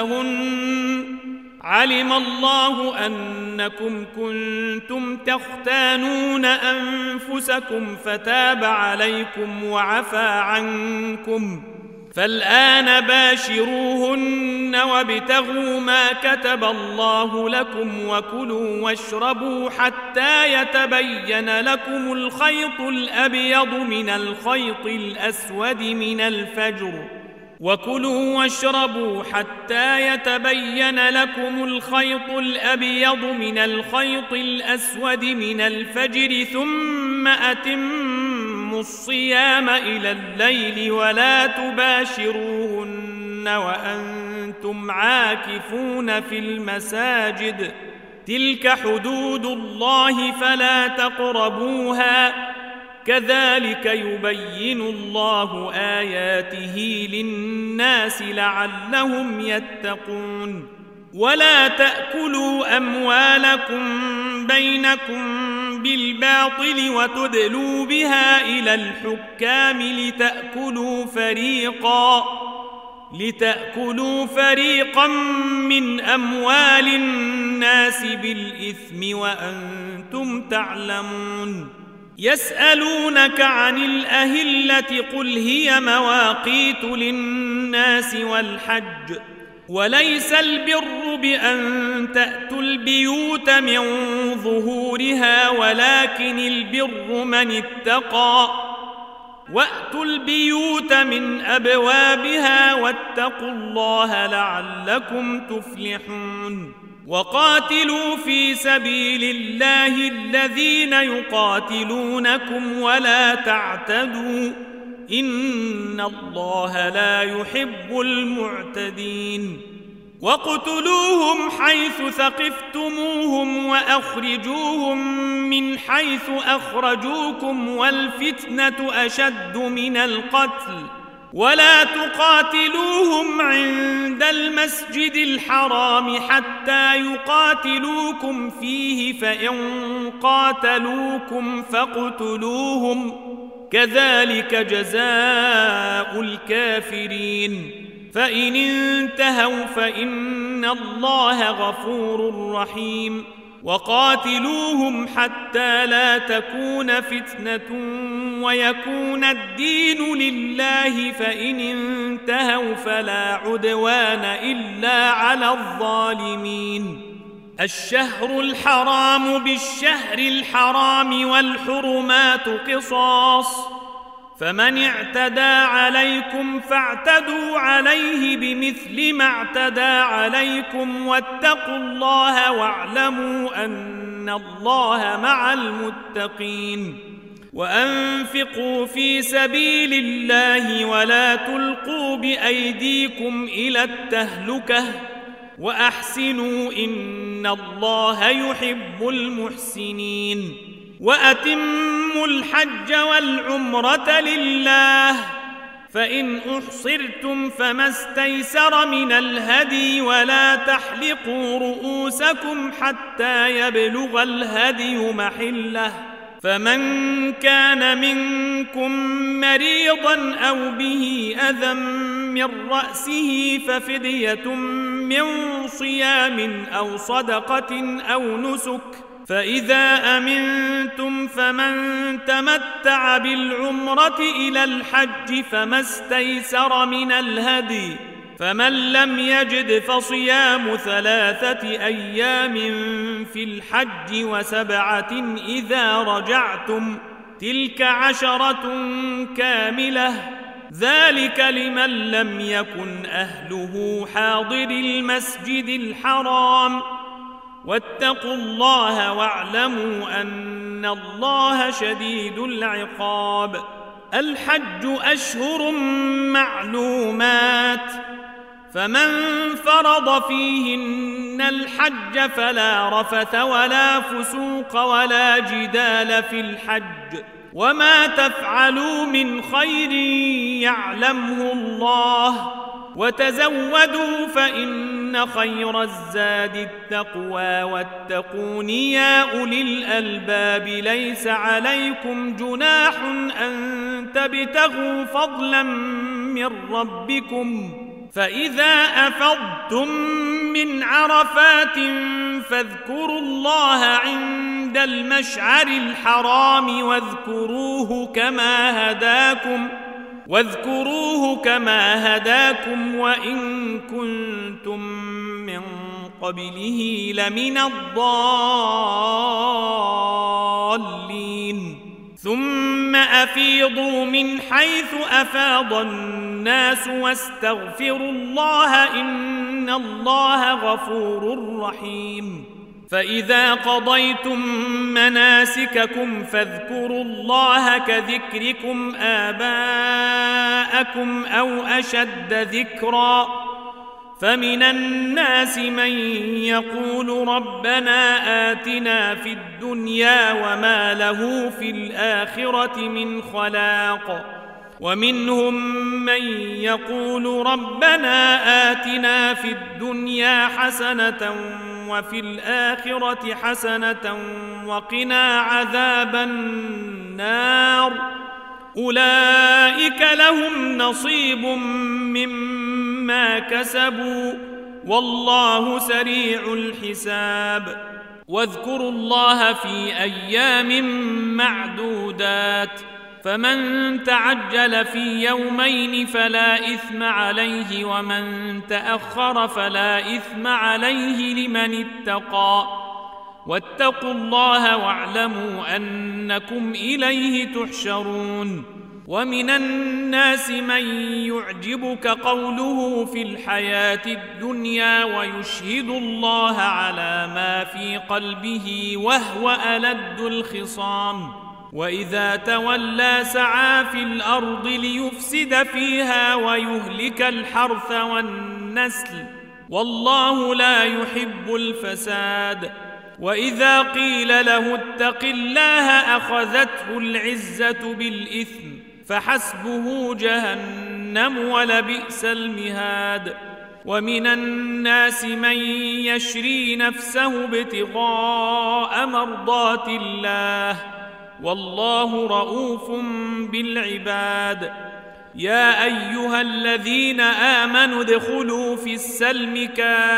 لهن علم الله أنكم كنتم تختانون أنفسكم فتاب عليكم وعفى عنكم فالآن باشروهن وابتغوا ما كتب الله لكم وكلوا واشربوا حتى يتبين لكم الخيط الأبيض من الخيط الأسود من الفجر وكلوا واشربوا حتى يتبين لكم الخيط الأبيض من الخيط الأسود من الفجر ثم أتموا الصيام إلى الليل ولا تباشروهن وأنتم عاكفون في المساجد تلك حدود الله فلا تقربوها كذلك يبين الله آياته للناس لعلهم يتقون ولا تأكلوا أموالكم بينكم بالباطل وتدلوا بها إلى الحكام لتأكلوا فريقا لتأكلوا فريقا من أموال الناس بالإثم وأنتم تعلمون يسألونك عن الأهلة قل هي مواقيت للناس والحج وليس البر بأن تأتوا البيوت من ظهورها ولكن البر من اتقى وأتوا البيوت من أبوابها واتقوا الله لعلكم تفلحون وقاتلوا في سبيل الله الذين يقاتلونكم ولا تعتدوا إن الله لا يحب المعتدين واقتلوهم حيث ثقفتموهم وأخرجوهم من حيث أخرجوكم والفتنة أشد من القتل ولا تقاتلوهم عند المسجد الحرام حتى يقاتلوكم فيه فإن قاتلوكم فاقتلوهم كذلك جزاء الكافرين فإن انتهوا فإن الله غفور رحيم وقاتلوهم حتى لا تكون فتنة ويكون الدين لله فإن انتهوا فلا عدوان إلا على الظالمين الشهر الحرام بالشهر الحرام والحرمات قصاص فمن اعتدى عليكم فاعتدوا عليه بمثل ما اعتدى عليكم واتقوا الله واعلموا أن الله مع المتقين وأنفقوا في سبيل الله ولا تلقوا بأيديكم إلى التهلكة وأحسنوا إن الله يحب المحسنين وأتموا الحج والعمرة لله فإن أحصرتم فما استيسر من الهدي ولا تحلقوا رؤوسكم حتى يبلغ الهدي محله فمن كان منكم مريضا أو به أذى من رأسه ففدية من صيام أو صدقة أو نسك فإذا أمنتم فمن تمتع بالعمرة إلى الحج فما استيسر من الهدي فمن لم يجد فصيام ثلاثة أيام في الحج وسبعة إذا رجعتم تلك عشرة كاملة ذلك لمن لم يكن أهله حاضر المسجد الحرام واتقوا الله واعلموا أن الله شديد العقاب الحج أشهر معلومات فمن فرض فيهن الحج فلا رفث ولا فسوق ولا جدال في الحج وما تفعلوا من خير يعلمه الله وتزودوا فإن خير الزاد التقوى واتقون يا أولي الألباب ليس عليكم جناح أن تبتغوا فضلا من ربكم فإذا أفضتم من عرفات فاذكروا الله عند المشعر الحرام واذكروه كما هداكم واذكروه كما هداكم وإن كنتم من قبله لمن الضالين ثم أفيضوا من حيث أفاض الناس واستغفروا الله إن الله غفور رحيم فإذا قضيتم مناسككم فاذكروا الله كذكركم آباءكم أو أشد ذكرا فمن الناس من يقول ربنا آتنا في الدنيا وما له في الآخرة من خلاق ومنهم من يقول ربنا آتنا في الدنيا حسنة وفي الآخرة حسنة وقنا عذاب النار أولئك لهم نصيب مما كسبوا والله سريع الحساب واذكروا الله في أيام معدودات فمن تعجل في يومين فلا إثم عليه ومن تأخر فلا إثم عليه لمن اتقى واتقوا الله واعلموا أنكم إليه تحشرون ومن الناس من يعجبك قوله في الحياة الدنيا ويشهد الله على ما في قلبه وهو ألد الخصام وإذا تولى سعى في الأرض ليفسد فيها ويهلك الحرث والنسل والله لا يحب الفساد وإذا قيل له اتق الله أخذته العزة بالإثم فحسبه جهنم ولبئس المهاد ومن الناس من يشري نفسه ابتغاء مرضات الله والله رؤوف بالعباد يا أيها الذين آمنوا ادخلوا في السلم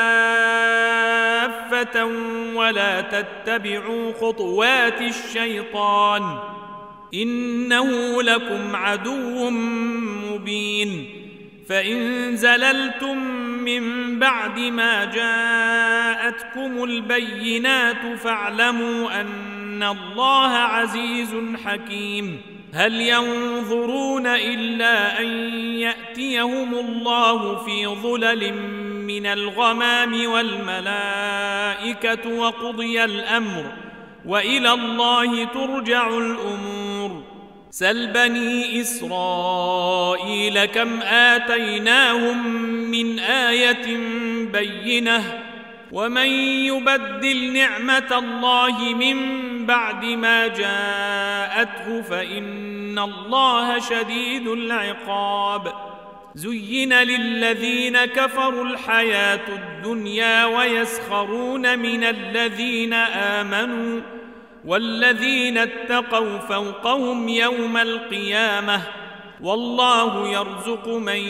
كافة ولا تتبعوا خطوات الشيطان إنه لكم عدو مبين فإن زللتم من بعد ما جاءتكم البينات فاعلموا أن الله عزيز حكيم هل ينظرون إلا أن يأتيهم الله في ظلل من الغمام والملائكة وقضي الأمر وإلى الله ترجع الأمور سل بني إسرائيل كم آتيناهم من آية بينة ومن يبدل نعمة الله من بعد ما جاءته فإن الله شديد العقاب زين للذين كفروا الحياة الدنيا ويسخرون من الذين آمنوا والذين اتقوا فوقهم يوم القيامة والله يرزق من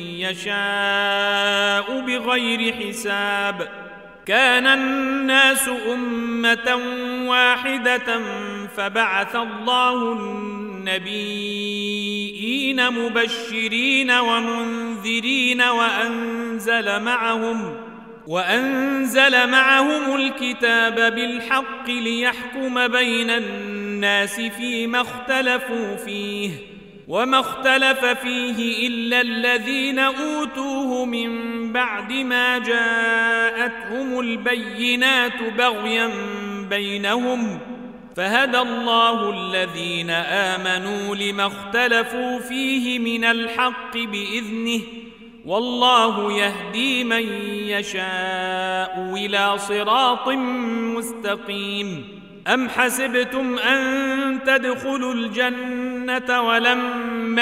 يشاء بغير حساب كان الناس أمة واحدة فبعث الله النبيين مبشرين ومنذرين وأنزل معهم وأنزل معهم الكتاب بالحق ليحكم بين الناس فيما اختلفوا فيه وما اختلف فيه إلا الذين أوتوه من بعد ما جاءتهم البينات بغيا بينهم فهدى الله الذين آمنوا لما اختلفوا فيه من الحق بإذنه والله يهدي من يشاء إلى صراط مستقيم أم حسبتم أن تدخلوا الجنة ولما يأتكم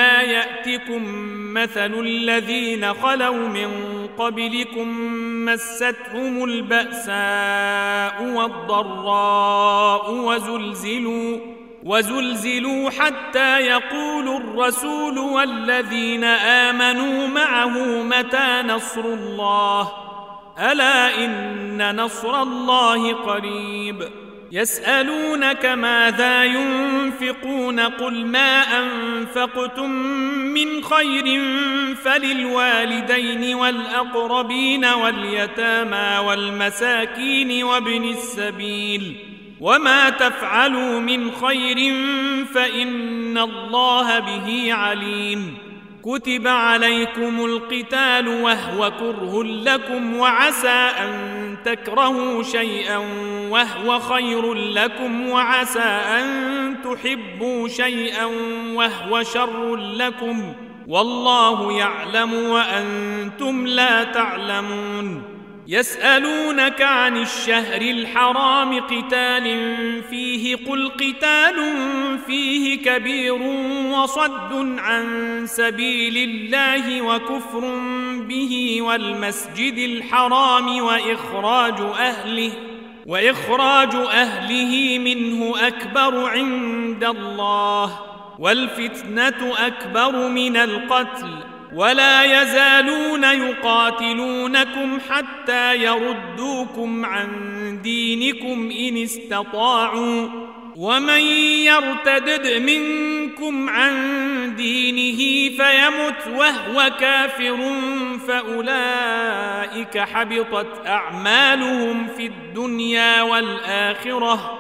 يأتكم مثل الذين خلوا من قبلكم مستهم البأساء والضراء وزلزلوا وزلزلوا حتى يقول الرسول والذين آمنوا معه متى نصر الله ألا إن نصر الله قريب يسألونك ماذا ينفقون قل ما أنفقتم من خير فللوالدين والأقربين واليتامى والمساكين وابن السبيل وما تفعلوا من خير فإن الله به عليم كتب عليكم القتال وهو كره لكم وعسى أن تكرهوا شيئا وهو خير لكم وعسى أن تحبوا شيئا وهو شر لكم والله يعلم وأنتم لا تعلمون يسألونك عن الشهر الحرام قتال فيه قل قتال فيه كبير وصد عن سبيل الله وكفر به والمسجد الحرام وإخراج أهله وإخراج أهله منه أكبر عند الله والفتنة أكبر من القتل ولا يزالون يقاتلونكم حتى يردوكم عن دينكم إن استطاعوا ومن يرتدد منكم عن دينه فيمت وهو كافر فأولئك حبطت أعمالهم في الدنيا والآخرة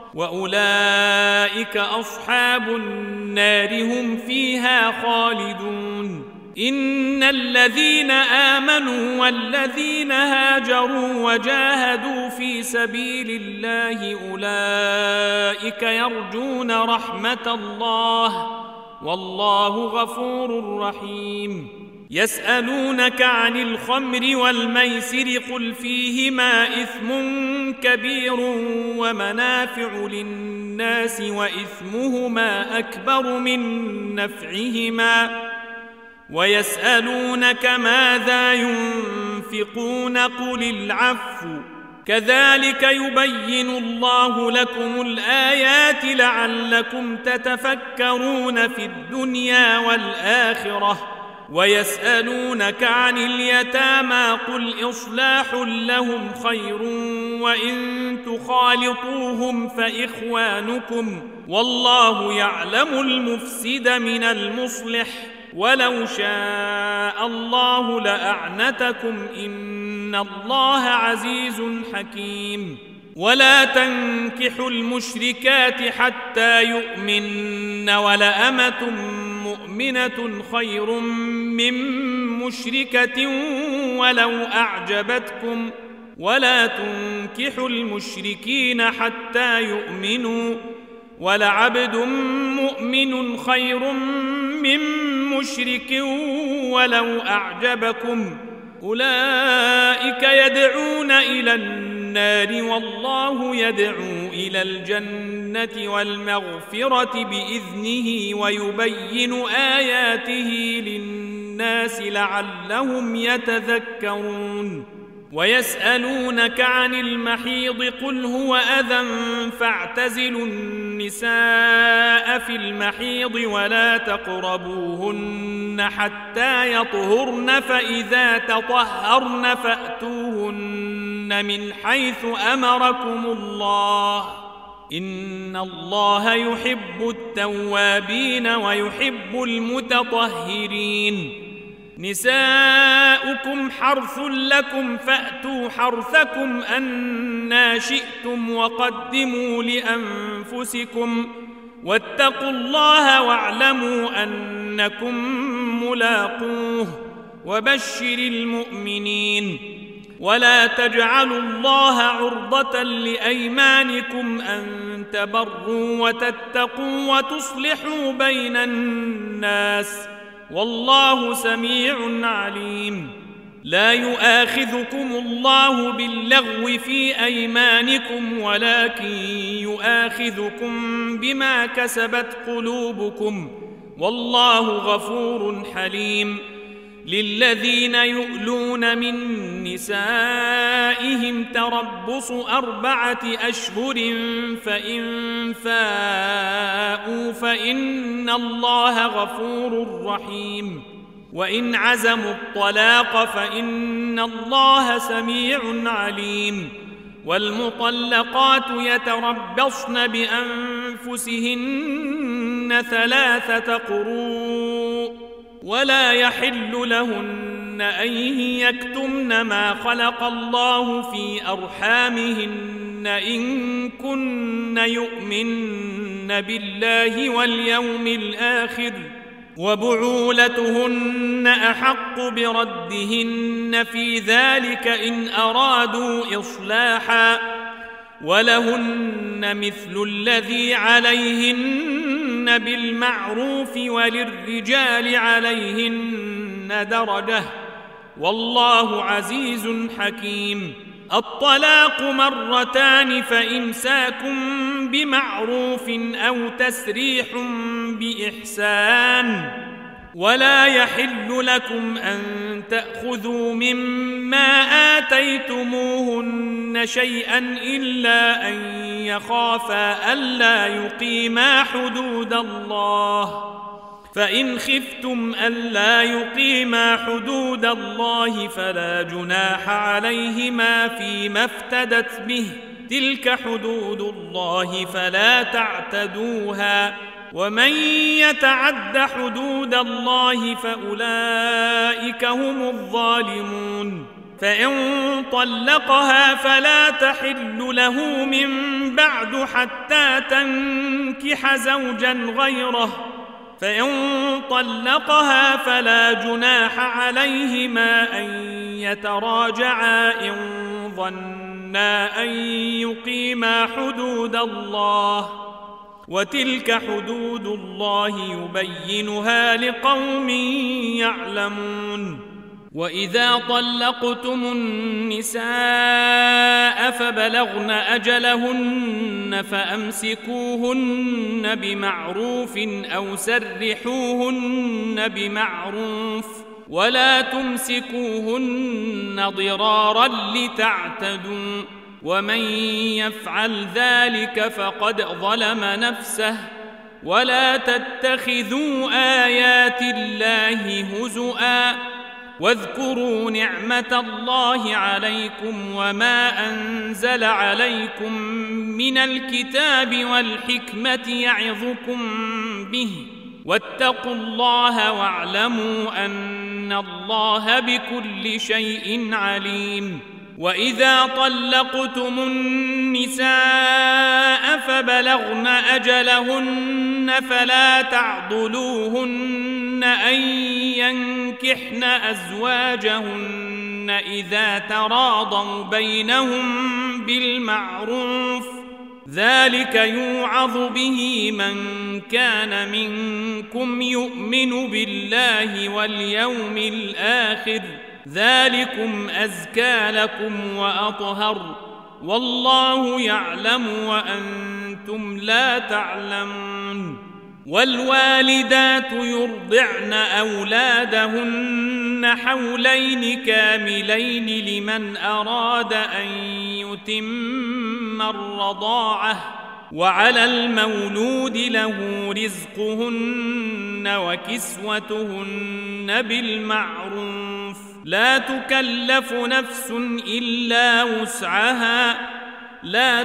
وأولئك أصحاب النار هم فيها خالدون إن الذين آمنوا والذين هاجروا وجاهدوا في سبيل الله أولئك يرجون رحمة الله والله غفور رحيم يسألونك عن الخمر والميسر قل فيهما إثم كبير ومنافع للناس وإثمهما أكبر من نفعهما ويسألونك ماذا ينفقون قل العفو كذلك يبين الله لكم الآيات لعلكم تتفكرون في الدنيا والآخرة ويسألونك عن اليتامى قل إصلاح لهم خير وإن تخالطوهم فإخوانكم والله يعلم المفسد من المصلح ولو شاء الله لأعنتكم إن الله عزيز حكيم ولا تنكحوا المشركات حتى يؤمن ولأمة مؤمنة خير من مشركة ولو أعجبتكم ولا تنكحوا المشركين حتى يؤمنوا ولعبد مؤمن خير من مشرك ولو أعجبكم أولئك يدعون إلى النار والله يدعو إلى الجنة والمغفرة بإذنه ويبين آياته للناس لعلهم يتذكرون ويسألونك عن المحيض قل هو أذى فاعتزلوا النساء في المحيض ولا تقربوهن حتى يطهرن فإذا تطهرن فأتوهن من حيث أمركم الله إن الله يحب التوابين ويحب المتطهرين نساؤكم حرث لكم فأتوا حرثكم أنى شئتم وقدموا لأنفسكم واتقوا الله واعلموا أنكم ملاقوه وبشر المؤمنين ولا تجعلوا الله عرضة لأيمانكم أن تبروا وتتقوا وتصلحوا بين الناس والله سميع عليم لا يؤاخذكم الله باللغو في أيمانكم ولكن يؤاخذكم بما كسبت قلوبكم والله غفور حليم. للذين يؤلون من نسائهم تربص أربعة أشهر فإن فاءوا فإن الله غفور رحيم. وإن عزموا الطلاق فإن الله سميع عليم. والمطلقات يتربصن بأنفسهن ثلاثة قروء ولا يحل لهن أن يكتمن ما خلق الله في أرحامهن إن كن يؤمن بالله واليوم الآخر وبعولتهن أحق بردهن في ذلك إن أرادوا إصلاحا ولهن مثل الذي عليهن بالمعروف وللرجال عليهن درجة والله عزيز حكيم. الطلاق مرتان فإمساك بمعروف أو تسريح بإحسان ولا يحل لكم أن تأخذوا مما آتيتموهن شيئا إلا أن يخافا ألا يقيما حدود الله فإن خفتم ألا يقيما حدود الله فلا جناح عليهما فيما افتدت به تلك حدود الله فلا تعتدوها ومن يتعد حدود الله فأولئك هم الظالمون. فإن طلقها فلا تحل له من بعد حتى تنكح زوجا غيره فإن طلقها فلا جناح عليهما أن يتراجعا إن ظنا أن يقيما حدود الله وتلك حدود الله يبينها لقوم يعلمون. وإذا طلقتم النساء فبلغن أجلهن فأمسكوهن بمعروف أو سرحوهن بمعروف ولا تمسكوهن ضرارا لتعتدوا ومن يفعل ذلك فقد ظلم نفسه ولا تتخذوا آيات الله هزؤا واذكروا نعمة الله عليكم وما أنزل عليكم من الكتاب والحكمة يعظكم به واتقوا الله واعلموا أن الله بكل شيء عليم. وإذا طلقتم النساء فبلغن أجلهن فلا تعضلوهن أن ينكحن أزواجهن إذا تراضوا بينهم بالمعروف ذلك يوعظ به من كان منكم يؤمن بالله واليوم الآخر ذلكم أزكى لكم وأطهر والله يعلم وأنتم لا تعلمون. والوالدات يرضعن أولادهن حولين كاملين لمن أراد أن يتم الرضاعة وعلى المولود له رزقهن وكسوتهن بالمعروف لا تكلف نفس إلا وسعها لا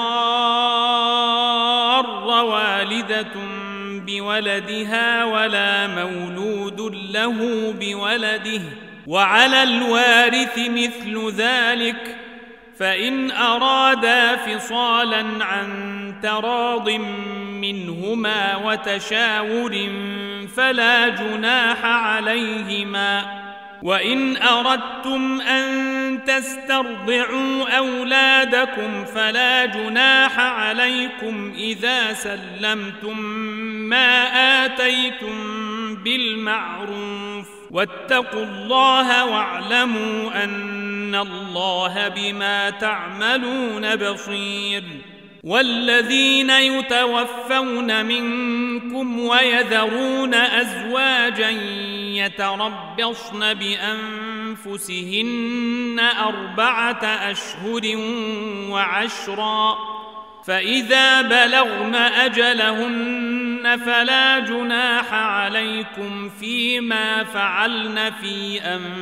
تضار والدة بولدها ولا مولود له بولده وعلى الوارث مثل ذلك فإن أرادا فصالا عن تراض منهما وتشاور فلا جناح عليهما. وإن أردتم أن تسترضعوا أولادكم فلا جناح عليكم إذا سلمتم ما آتيتم بالمعروف واتقوا الله واعلموا أن الله بما تعملون بصير. والذين يتوفون منكم منكم ويذرون أزواجا يتربصن بأنفسهن أربعة أشهر وعشرا فإذا بلغن أجلهن فلا جناح عليكم فيما فعلن في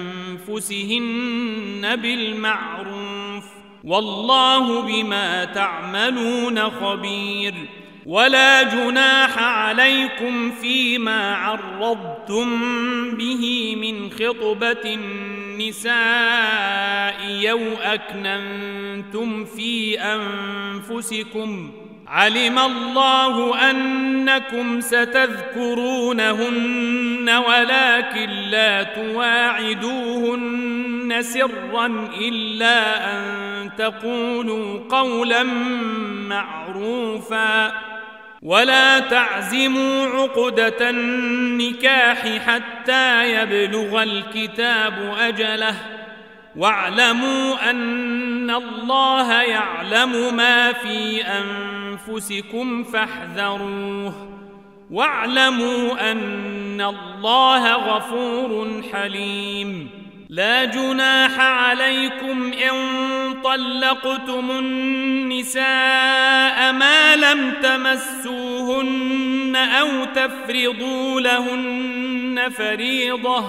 أنفسهن بالمعروف والله بما تعملون خبير ولا جناح عليكم فيما عرضتم به من خطبة النساء أو أكننتم في أنفسكم علم الله أنكم ستذكرونهن ولكن لا تواعدوهن سرا إلا أن تقولوا قولا معروفا ولا تعزموا عقدة النكاح حتى يبلغ الكتاب أجله واعلموا أن الله يعلم ما في أنفسكم فاحذروه واعلموا أن الله غفور حليم لا جناح عليكم إن طلقتم النساء ما لم تمسوهن أو تفرضوا لهن فريضة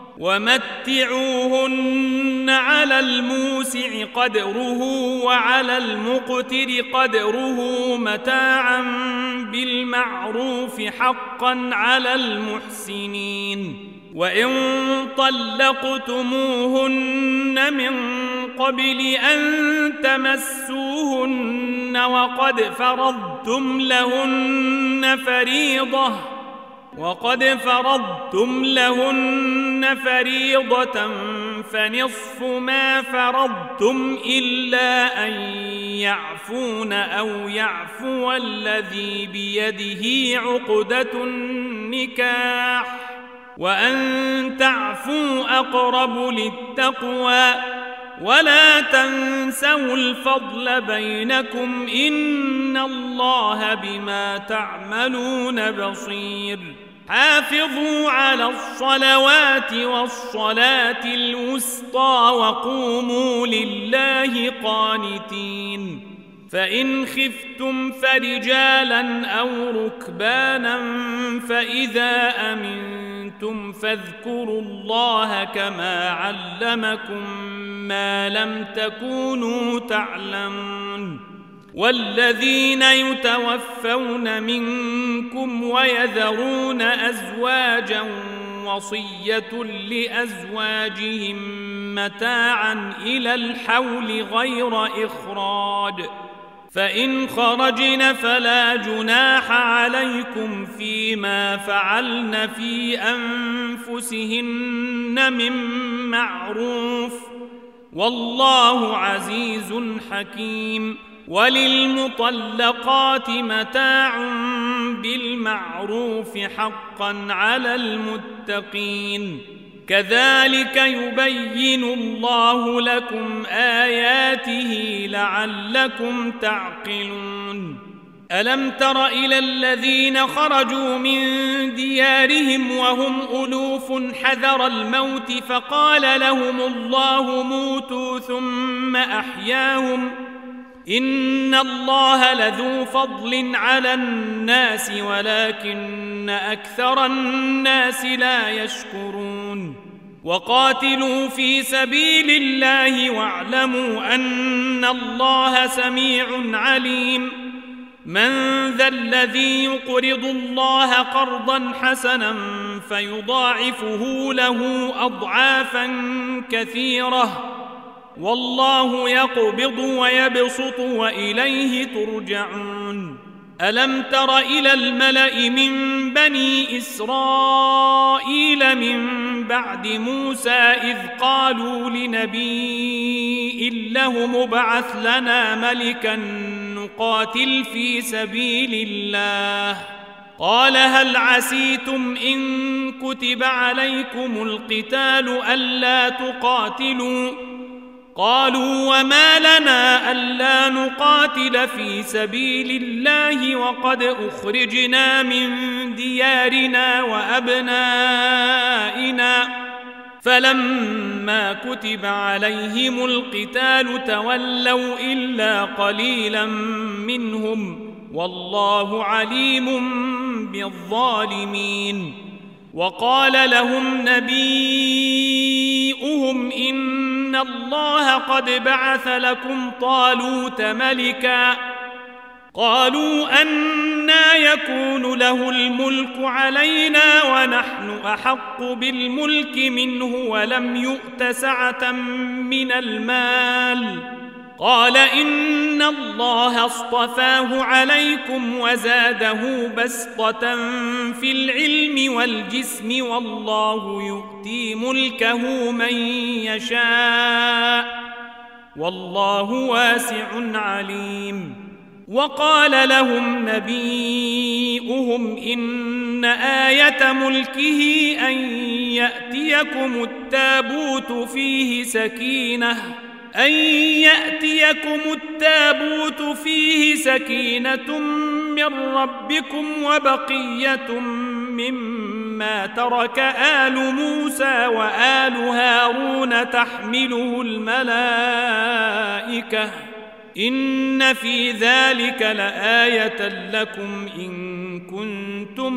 ومتعوهن على الموسع قدره وعلى المقتر قدره متاعا بالمعروف حقا على المحسنين وإن طلقتموهن من قبل أن تمسوهن وقد فرضتم لهن فريضة وقد فرضتم لهن فريضة فنصف ما فرضتم إلا أن يعفون أو يعفو الذي بيده عقدة النكاح وأن تعفوا أقرب للتقوى ولا تنسوا الفضل بينكم إن الله بما تعملون بصير حافظوا على الصلوات والصلاة الوسطى وقوموا لله قانتين فإن خفتم فرجالا أو ركبانا فإذا أمنتم فاذكروا الله كما علمكم ما لم تكونوا تعلمون والذين يتوفون منكم ويذرون أزواجا وصية لأزواجهم متاعا إلى الحول غير إخراج فإن خرجن فلا جناح عليكم فيما فعلن في أنفسهن من معروف والله عزيز حكيم وللمطلقات متاع بالمعروف حقا على المتقين كذلك يبين الله لكم آياته لعلكم تعقلون ألم تر إلى الذين خرجوا من ديارهم وهم ألوف حذر الموت فقال لهم الله موتوا ثم أحياهم إن الله لذو فضل على الناس ولكن أكثر الناس لا يشكرون وقاتلوا في سبيل الله واعلموا أن الله سميع عليم من ذا الذي يقرض الله قرضا حسنا فيضاعفه له أضعافا كثيرة والله يقبض ويبسط وإليه ترجعون ألم تر إلى الملأ من بني إسرائيل من بعد موسى إذ قالوا لنبي له مبعث لنا ملكا نقاتل في سبيل الله قال هل عسيتم إن كتب عليكم القتال ألا تقاتلوا قالوا وما لنا ألا نقاتل في سبيل الله وقد أخرجنا من ديارنا وأبنائنا فلما كتب عليهم القتال تولوا إلا قليلا منهم والله عليم بالظالمين. وقال لهم نبيؤهم إن الله قد بعث لكم طالوت ملكا قالوا أنى يكون له الملك علينا ونحن أحق بالملك منه ولم يؤت سعة من المال قال إن الله اصطفاه عليكم وزاده بسطة في العلم والجسم والله يؤتي ملكه من يشاء والله واسع عليم. وقال لهم نبيؤهم إن آية ملكه أن يأتيكم التابوت فيه سكينة أن يأتيكم التابوت فيه سكينة من ربكم وبقية مما ترك آل موسى وآل هارون تحمله الملائكة إن في ذلك لآية لكم إن كنتم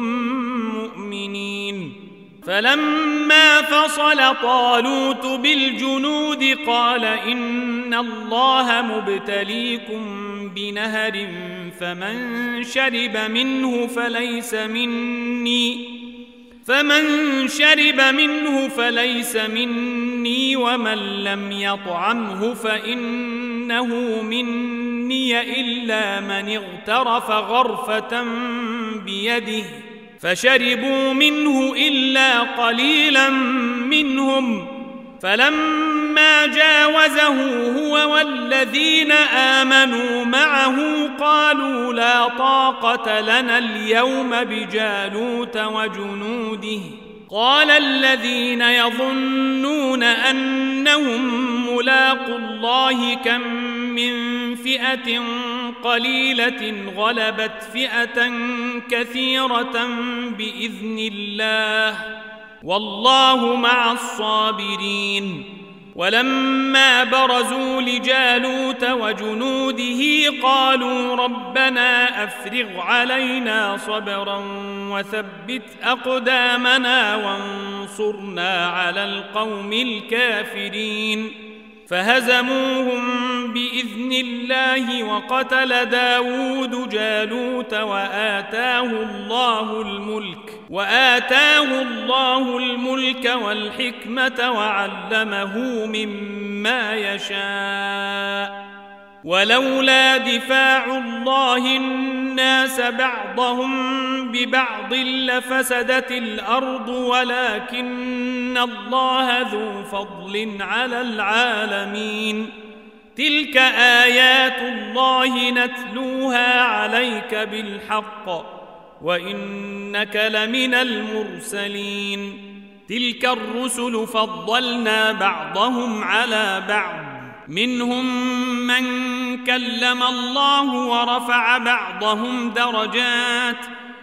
مؤمنين. فلما فصل طالوت بالجنود قال إن الله مبتليكم بنهر فمن شرب منه فليس مني فمن شرب منه فليس مني ومن لم يطعمه فإنه مني إلا من اغترف غرفة بيده فشربوا منه إلا قليلا منهم فلما جاوزه هو والذين آمنوا معه قالوا لا طاقة لنا اليوم بجالوت وجنوده قال الذين يظنون أنهم ملاقو الله كم من فئة قليلة غلبت فئة كثيرة بإذن الله والله مع الصابرين. ولما برزوا لجالوت وجنوده قالوا ربنا أفرغ علينا صبرا وثبت أقدامنا وانصرنا على القوم الكافرين فهزموهم بإذن الله وقتل داود جالوت وآتاه الله الملك وآتاه الله الملك والحكمة وعلمه مما يشاء ولولا دفاع الله الناس بعضهم ببعض لفسدت الأرض ولكن الله ذو فضل على العالمين. تلك آيات الله نتلوها عليك بالحق وإنك لمن المرسلين. تلك الرسل فضلنا بعضهم على بعض منهم من كلم الله ورفع بعضهم درجات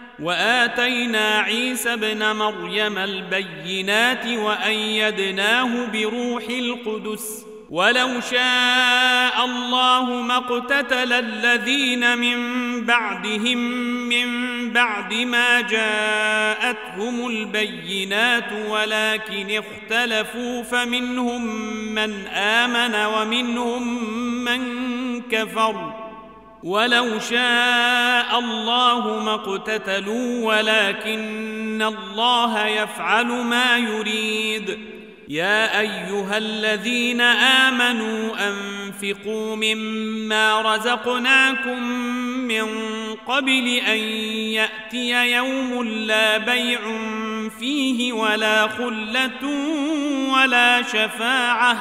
وآتينا عيسى ابن مريم البينات وأيدناه بروح القدس ولو شاء الله ما اقتتل الذين من بعدهم من بعد ما جاءتهم البينات ولكن اختلفوا فمنهم من آمن ومنهم من كفر ولو شاء الله ما اقتتلوا ولكن الله يفعل ما يريد. يا أيها الذين آمنوا أنفقوا مما رزقناكم من قبل أن يأتي يوم لا بيع فيه ولا خلة ولا شفاعة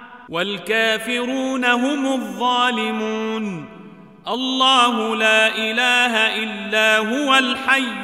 والكافرون هم الظالمون. الله لا إله إلا هو الحي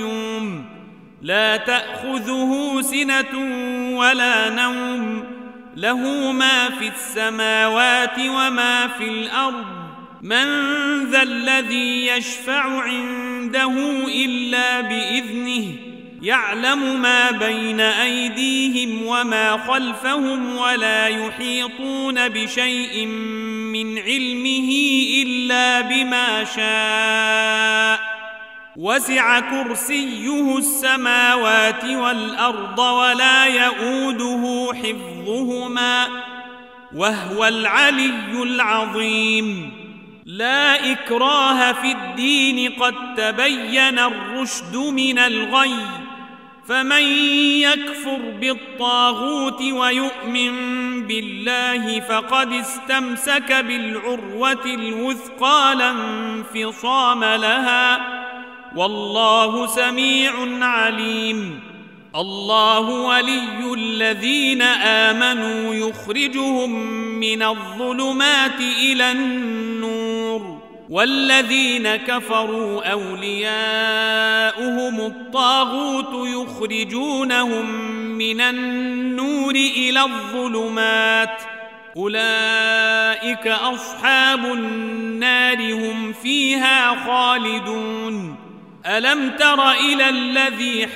القيوم لا تأخذه سنة ولا نوم له ما في السماوات وما في الأرض من ذا الذي يشفع عنده إلا بإذنه يعلم ما بين أيديهم وما خلفهم ولا يحيطون بشيء من علمه إلا بما شاء وسع كرسيه السماوات والأرض ولا يؤوده حفظهما وهو العلي العظيم. لا إكراه في الدين قد تبين الرشد من الغي فمن يكفر بالطاغوت ويؤمن بالله فقد استمسك بالعروة الوثقى لا انفصام لها والله سميع عليم. الله ولي الذين آمنوا يخرجهم من الظلمات إلى النور والذين كفروا أولياؤهم الطاغوت يخرجونهم من النور إلى الظلمات أولئك أصحاب النار هم فيها خالدون. ألم تر إلى الذي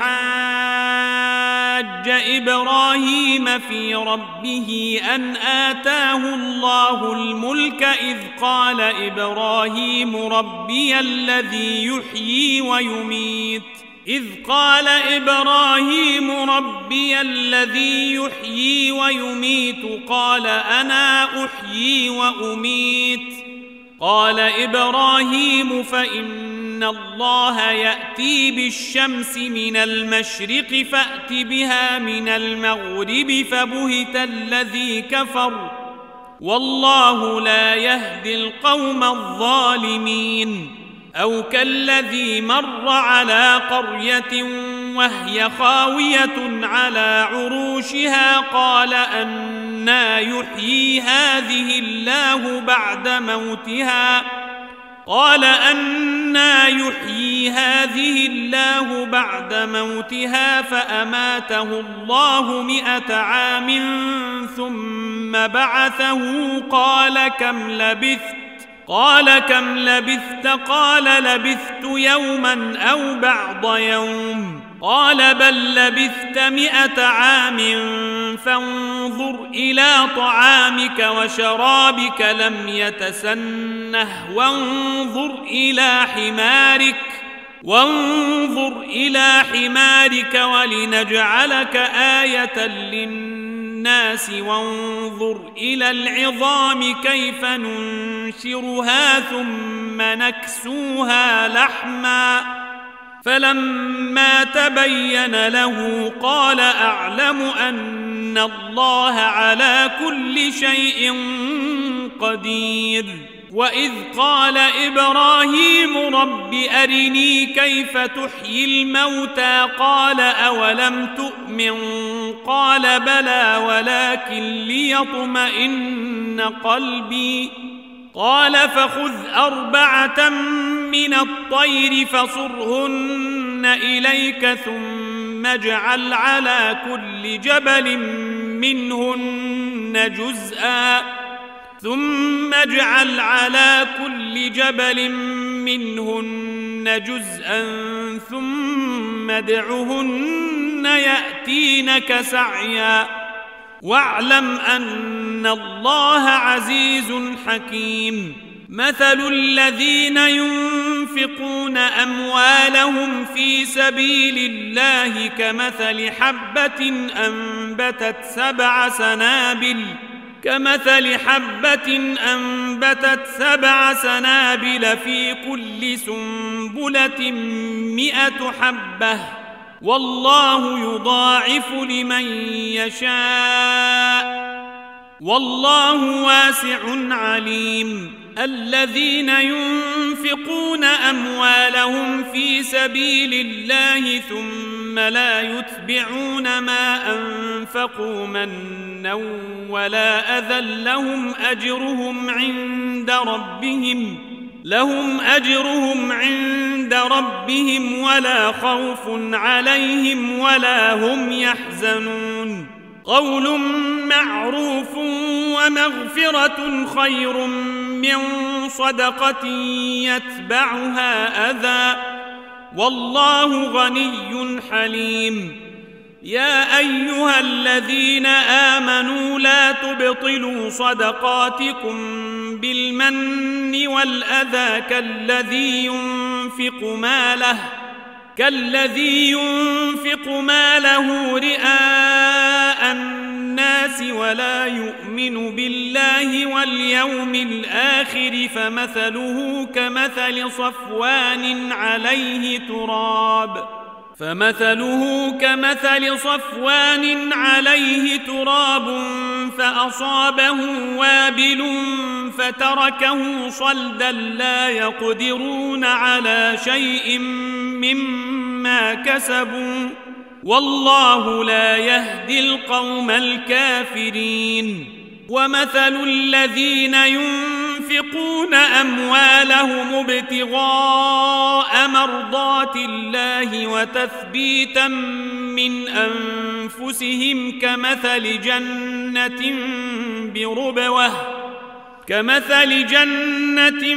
حاج إبراهيم في ربه أن آتاه الله الملك إذ قال إبراهيم ربي الذي يحيي ويميت إذ قال إبراهيم ربي الذي يحيي ويميت قال أنا أحيي وأميت قال إبراهيم فإن الله يأتي بالشمس من المشرق فأت بها من المغرب فبهت الذي كفر والله لا يهدي القوم الظالمين. أو كالذي مر على قرية وهي خاوية على عروشها قال أنى يحيي هذه الله بعد موتها قال أنى يحيي هذه الله بعد موتها فأماته الله مئة عام ثم بعثه قال كم لبثت قال كم لبثت قال لبثت يوما أو بعض يوم قال بل لبثت مئة عام فانظر إلى طعامك وشرابك لم يتسنه وانظر إلى حمارك وانظر إلى حمارك ولنجعلك آية للناس وانظر إلى العظام كيف ننشرها ثم نكسوها لحما فلما تبين له قال أعلم أن الله على كل شيء قدير. وإذ قال إبراهيم رب أرني كيف تحيي الموتى قال أولم تؤمن قال بلى ولكن ليطمئن قلبي قال فخذ أربعة من الطير فصرهن إليك ثم اجعل على كل جبل منهن جزءا ثم اجعل على كل جبل منهن جزءا ثم ادعهن يأتينك سعيا واعلم أن الله عزيز حكيم. مثل الذين ينفقون أموالهم في سبيل الله كمثل حبة أنبتت سبع سنابل كمثل حبة أنبتت سبع سنابل في كل سنبلة مئة حبة والله يضاعف لمن يشاء والله واسع عليم. الذين ينفقون أموالهم في سبيل الله ثم لا يتبعون ما أنفقوا منا ولا أذى لهم أجرهم عند ربهم لهم أجرهم عند ربهم ولا خوف عليهم ولا هم يحزنون. قول معروف ومغفرة خير من صدقة يتبعها أذى والله غني حليم. يا أيها الذين آمنوا لا تبطلوا صدقاتكم بالمن والأذى كالذي ينفق ماله كالذي ينفق ماله رئاء الناس ولا يؤمن بالله واليوم الآخر فمثله كمثل صفوان عليه تراب فمثله كمثل صفوان عليه تراب فأصابه وابل فتركه صلدا لا يقدرون على شيء مما كسبوا والله لا يهدي القوم الكافرين. ومثل الذين ينفقون أموالهم ابتغاء مرضات الله وتثبيتا من أنفسهم كمثل جنة بربوة كمثل جنة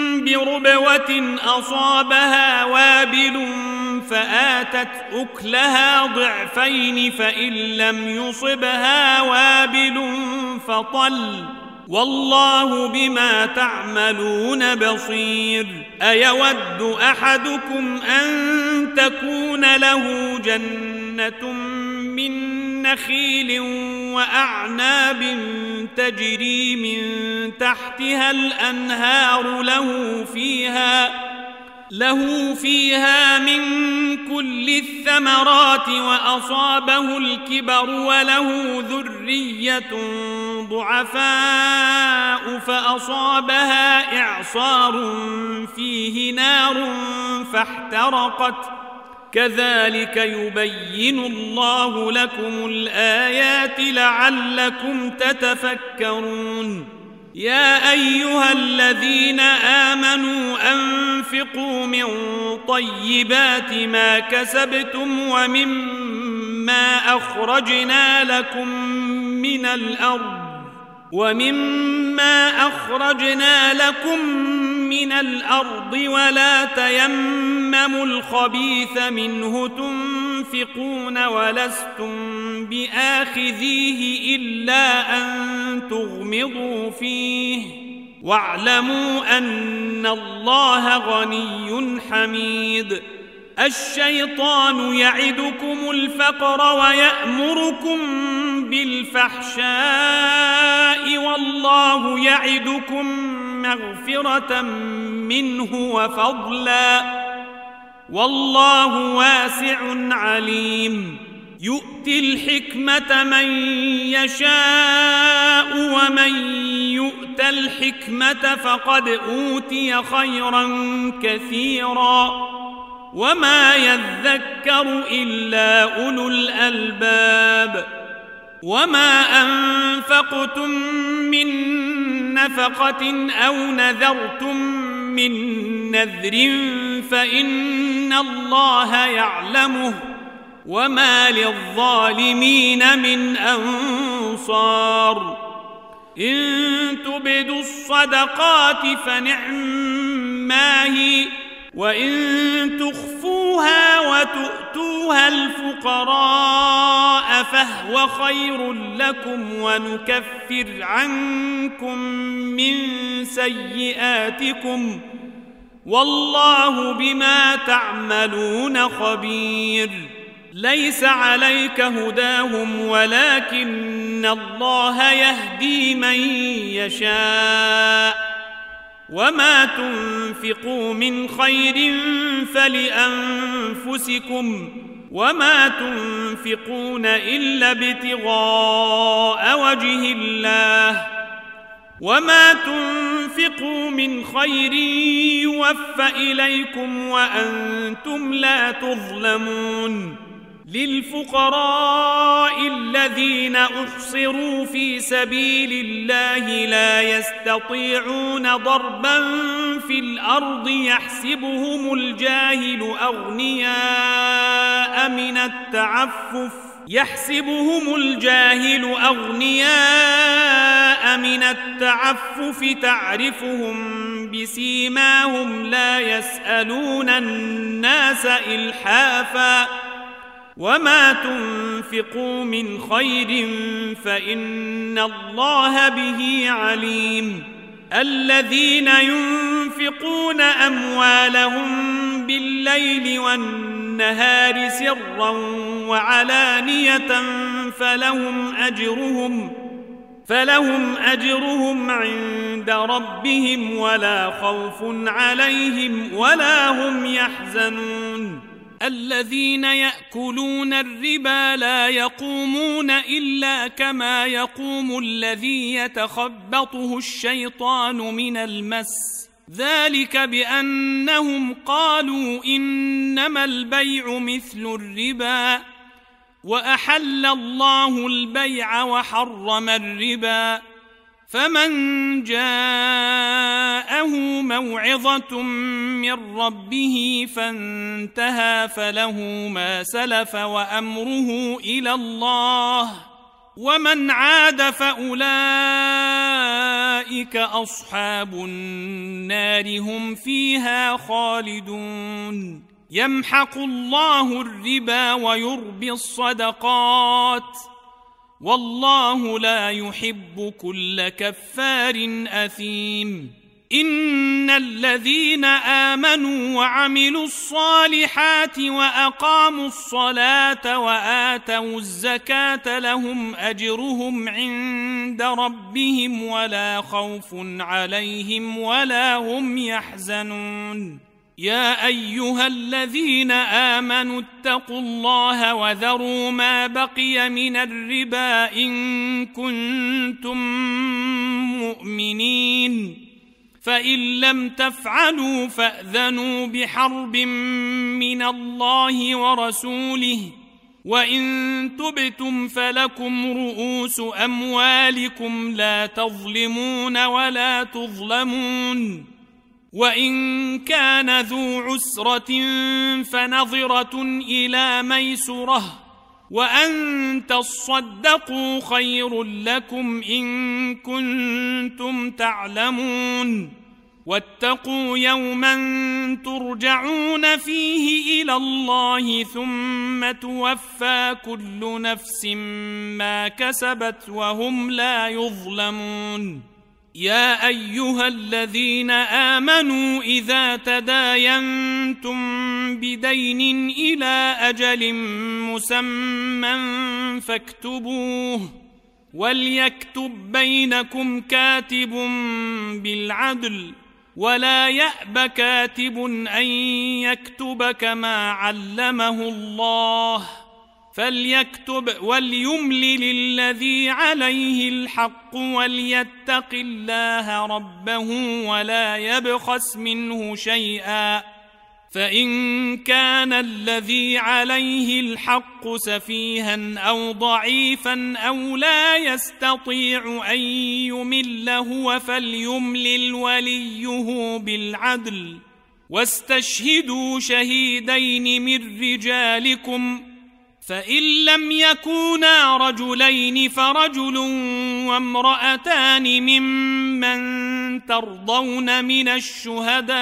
بربوة أصابها وابل فآتت أكلها ضعفين فإن لم يصبها وابل فطل والله بما تعملون بصير. أيود أحدكم أن تكون له جنة من نخيل وأعناب تجري من تحتها الأنهار له فيها له فيها من كل الثمرات وأصابه الكبر وله ذرية ضعفاء فأصابها إعصار فيه نار فاحترقت كذلك يبين الله لكم الآيات لعلكم تتفكرون. يا أيها الذين آمنوا أنفقوا من طيبات ما كسبتم ومما أخرجنا لكم من الأرض ومما أخرجنا لكم من الأرض ولا تيمموا الخبيث منه تنفقون ولستم بآخذيه إلا أن تغمضوا فيه واعلموا أن الله غني حميد. الشيطان يعدكم الفقر ويأمركم بالفحشاء والله يعدكم مغفرة منه وفضلا والله واسع عليم. يؤتي الحكمة من يشاء ومن يؤت الحكمة فقد أوتي خيرا كثيرا وما يذكر إلا أولو الألباب. وما أنفقتم من نفقة أو نذرتم من نذر فإن الله يعلمه وما للظالمين من أنصار. إن تبدوا الصدقات فنعما هي وإن تخفوها وتؤتوها الفقراء فهو خير لكم ونكفر عنكم من سيئاتكم والله بما تعملون خبير. ليس عليك هداهم ولكن الله يهدي من يشاء وما تنفقوا من خير فلأنفسكم وما تنفقون إلا ابتغاء وجه الله وما تنفقوا من خير يوفى إليكم وأنتم لا تظلمون. للفقراء الذين أحصروا في سبيل الله لا يستطيعون ضربا في الأرض يحسبهم الجاهل أغنياء من التعفف يحسبهم الجاهل أغنياء من التعفف تعرفهم بسيماهم لا يسألون الناس إلحافا وما تنفقوا من خير فإن الله به عليم الذين ينفقون أموالهم بالليل والنهار سرا وعلانية فلهم أجرهم فلهم أجرهم عند ربهم ولا خوف عليهم ولا هم يحزنون الذين يأكلون الربا لا يقومون إلا كما يقوم الذي يتخبطه الشيطان من المس ذلك بأنهم قالوا إنما البيع مثل الربا وأحل الله البيع وحرم الربا فمن جاءه موعظة من ربه فانتهى فله ما سلف وأمره إلى الله ومن عاد فأولئك أصحاب النار هم فيها خالدون يمحق الله الربا ويربي الصدقات والله لا يحب كل كفار أثيم إن الذين آمنوا وعملوا الصالحات وأقاموا الصلاة وآتوا الزكاة لهم أجرهم عند ربهم ولا خوف عليهم ولا هم يحزنون يا أيها الذين آمنوا اتقوا الله وذروا ما بقي من الربا إن كنتم مؤمنين فإن لم تفعلوا فأذنوا بحرب من الله ورسوله وإن تبتم فلكم رؤوس أموالكم لا تظلمون ولا تظلمون وإن كان ذو عسرة فنظرة إلى ميسرة وأن تصدقوا خير لكم إن كنتم تعلمون واتقوا يوما ترجعون فيه إلى الله ثم توفى كل نفس ما كسبت وهم لا يظلمون يا أيها الذين آمنوا إذا تداينتم بدين إلى أجل مسمى فاكتبوه وليكتب بينكم كاتب بالعدل ولا يأب كاتب أن يكتب كما علمه الله فليكتب وليملل الذي عليه الحق وليتق الله ربه ولا يبخس منه شيئا فإن كان الذي عليه الحق سفيها أو ضعيفا أو لا يستطيع أن يمل هو فليملل وليه بالعدل واستشهدوا شهيدين من رجالكم فإن لم يكونا رجلين فرجل وامرأتان ممن ترضون من الشهداء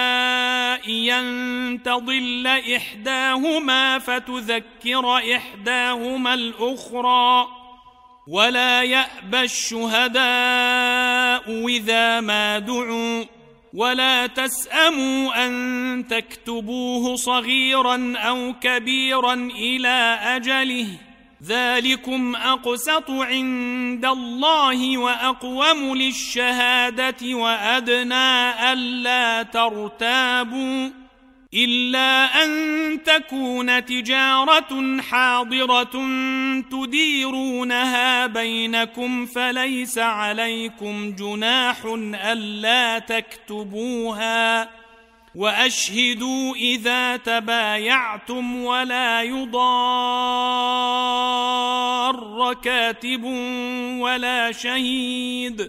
أن تضل إحداهما فتذكر إحداهما الأخرى ولا يأبى الشهداء إذا ما دعوا ولا تسأموا أن تكتبوه صغيرا أو كبيرا إلى أجله ذلكم أقسط عند الله وأقوم للشهادة وأدنى ألا ترتابوا إلا أن تكون تجارة حاضرة تديرونها بينكم فليس عليكم جناح ألا تكتبوها وأشهدوا إذا تبايعتم ولا يضار كاتب ولا شهيد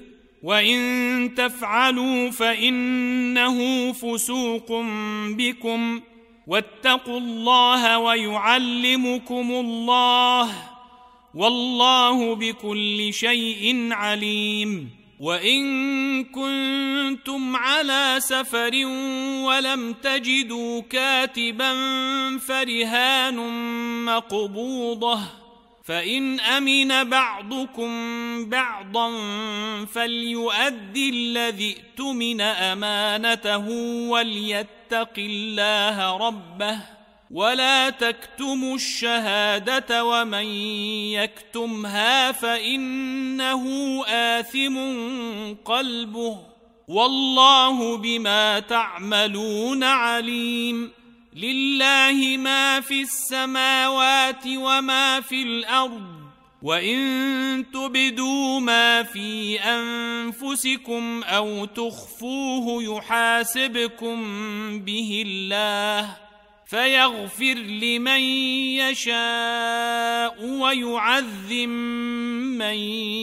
وإن تفعلوا فإنه فسوق بكم واتقوا الله ويعلمكم الله والله بكل شيء عليم. وإن كنتم على سفر ولم تجدوا كاتبا فرهان مقبوضة، فإن أمن بعضكم بعضا فليؤدي الذي اؤتمن أمانته وليتق الله ربه ولا تكتموا الشهادة ومن يكتمها فإنه آثم قلبه والله بما تعملون عليم. لله ما في السماوات وما في الأرض، وإن تبدوا ما في أنفسكم أو تخفوه يحاسبكم به الله فيغفر لمن يشاء ويعذب من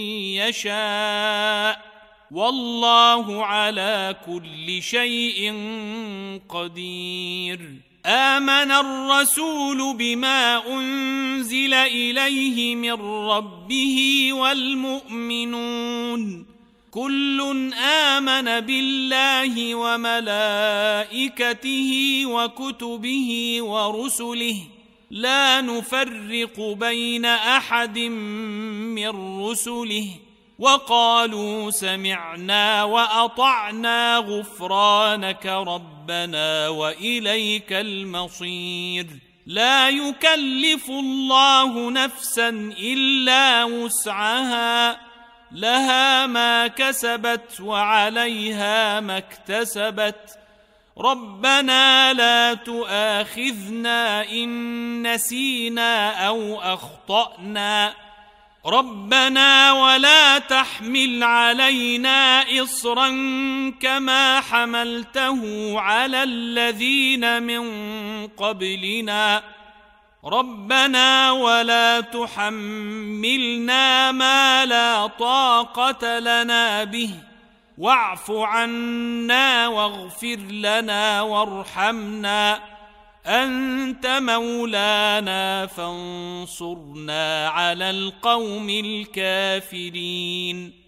يشاء والله على كل شيء قدير. آمن الرسول بما أنزل إليه من ربه والمؤمنون كل آمن بالله وملائكته وكتبه ورسله لا نفرق بين أحد من رسله وقالوا سمعنا وأطعنا غفرانك ربنا وإليك المصير. لا يكلف الله نفسا إلا وسعها لها ما كسبت وعليها ما اكتسبت ربنا لا تؤاخذنا إن نسينا أو أخطأنا ربنا ولا تحمل علينا إصرا كما حملته على الذين من قبلنا ربنا ولا تحملنا ما لا طاقة لنا به واعف عنا واغفر لنا وارحمنا أنت مولانا فانصرنا على القوم الكافرين.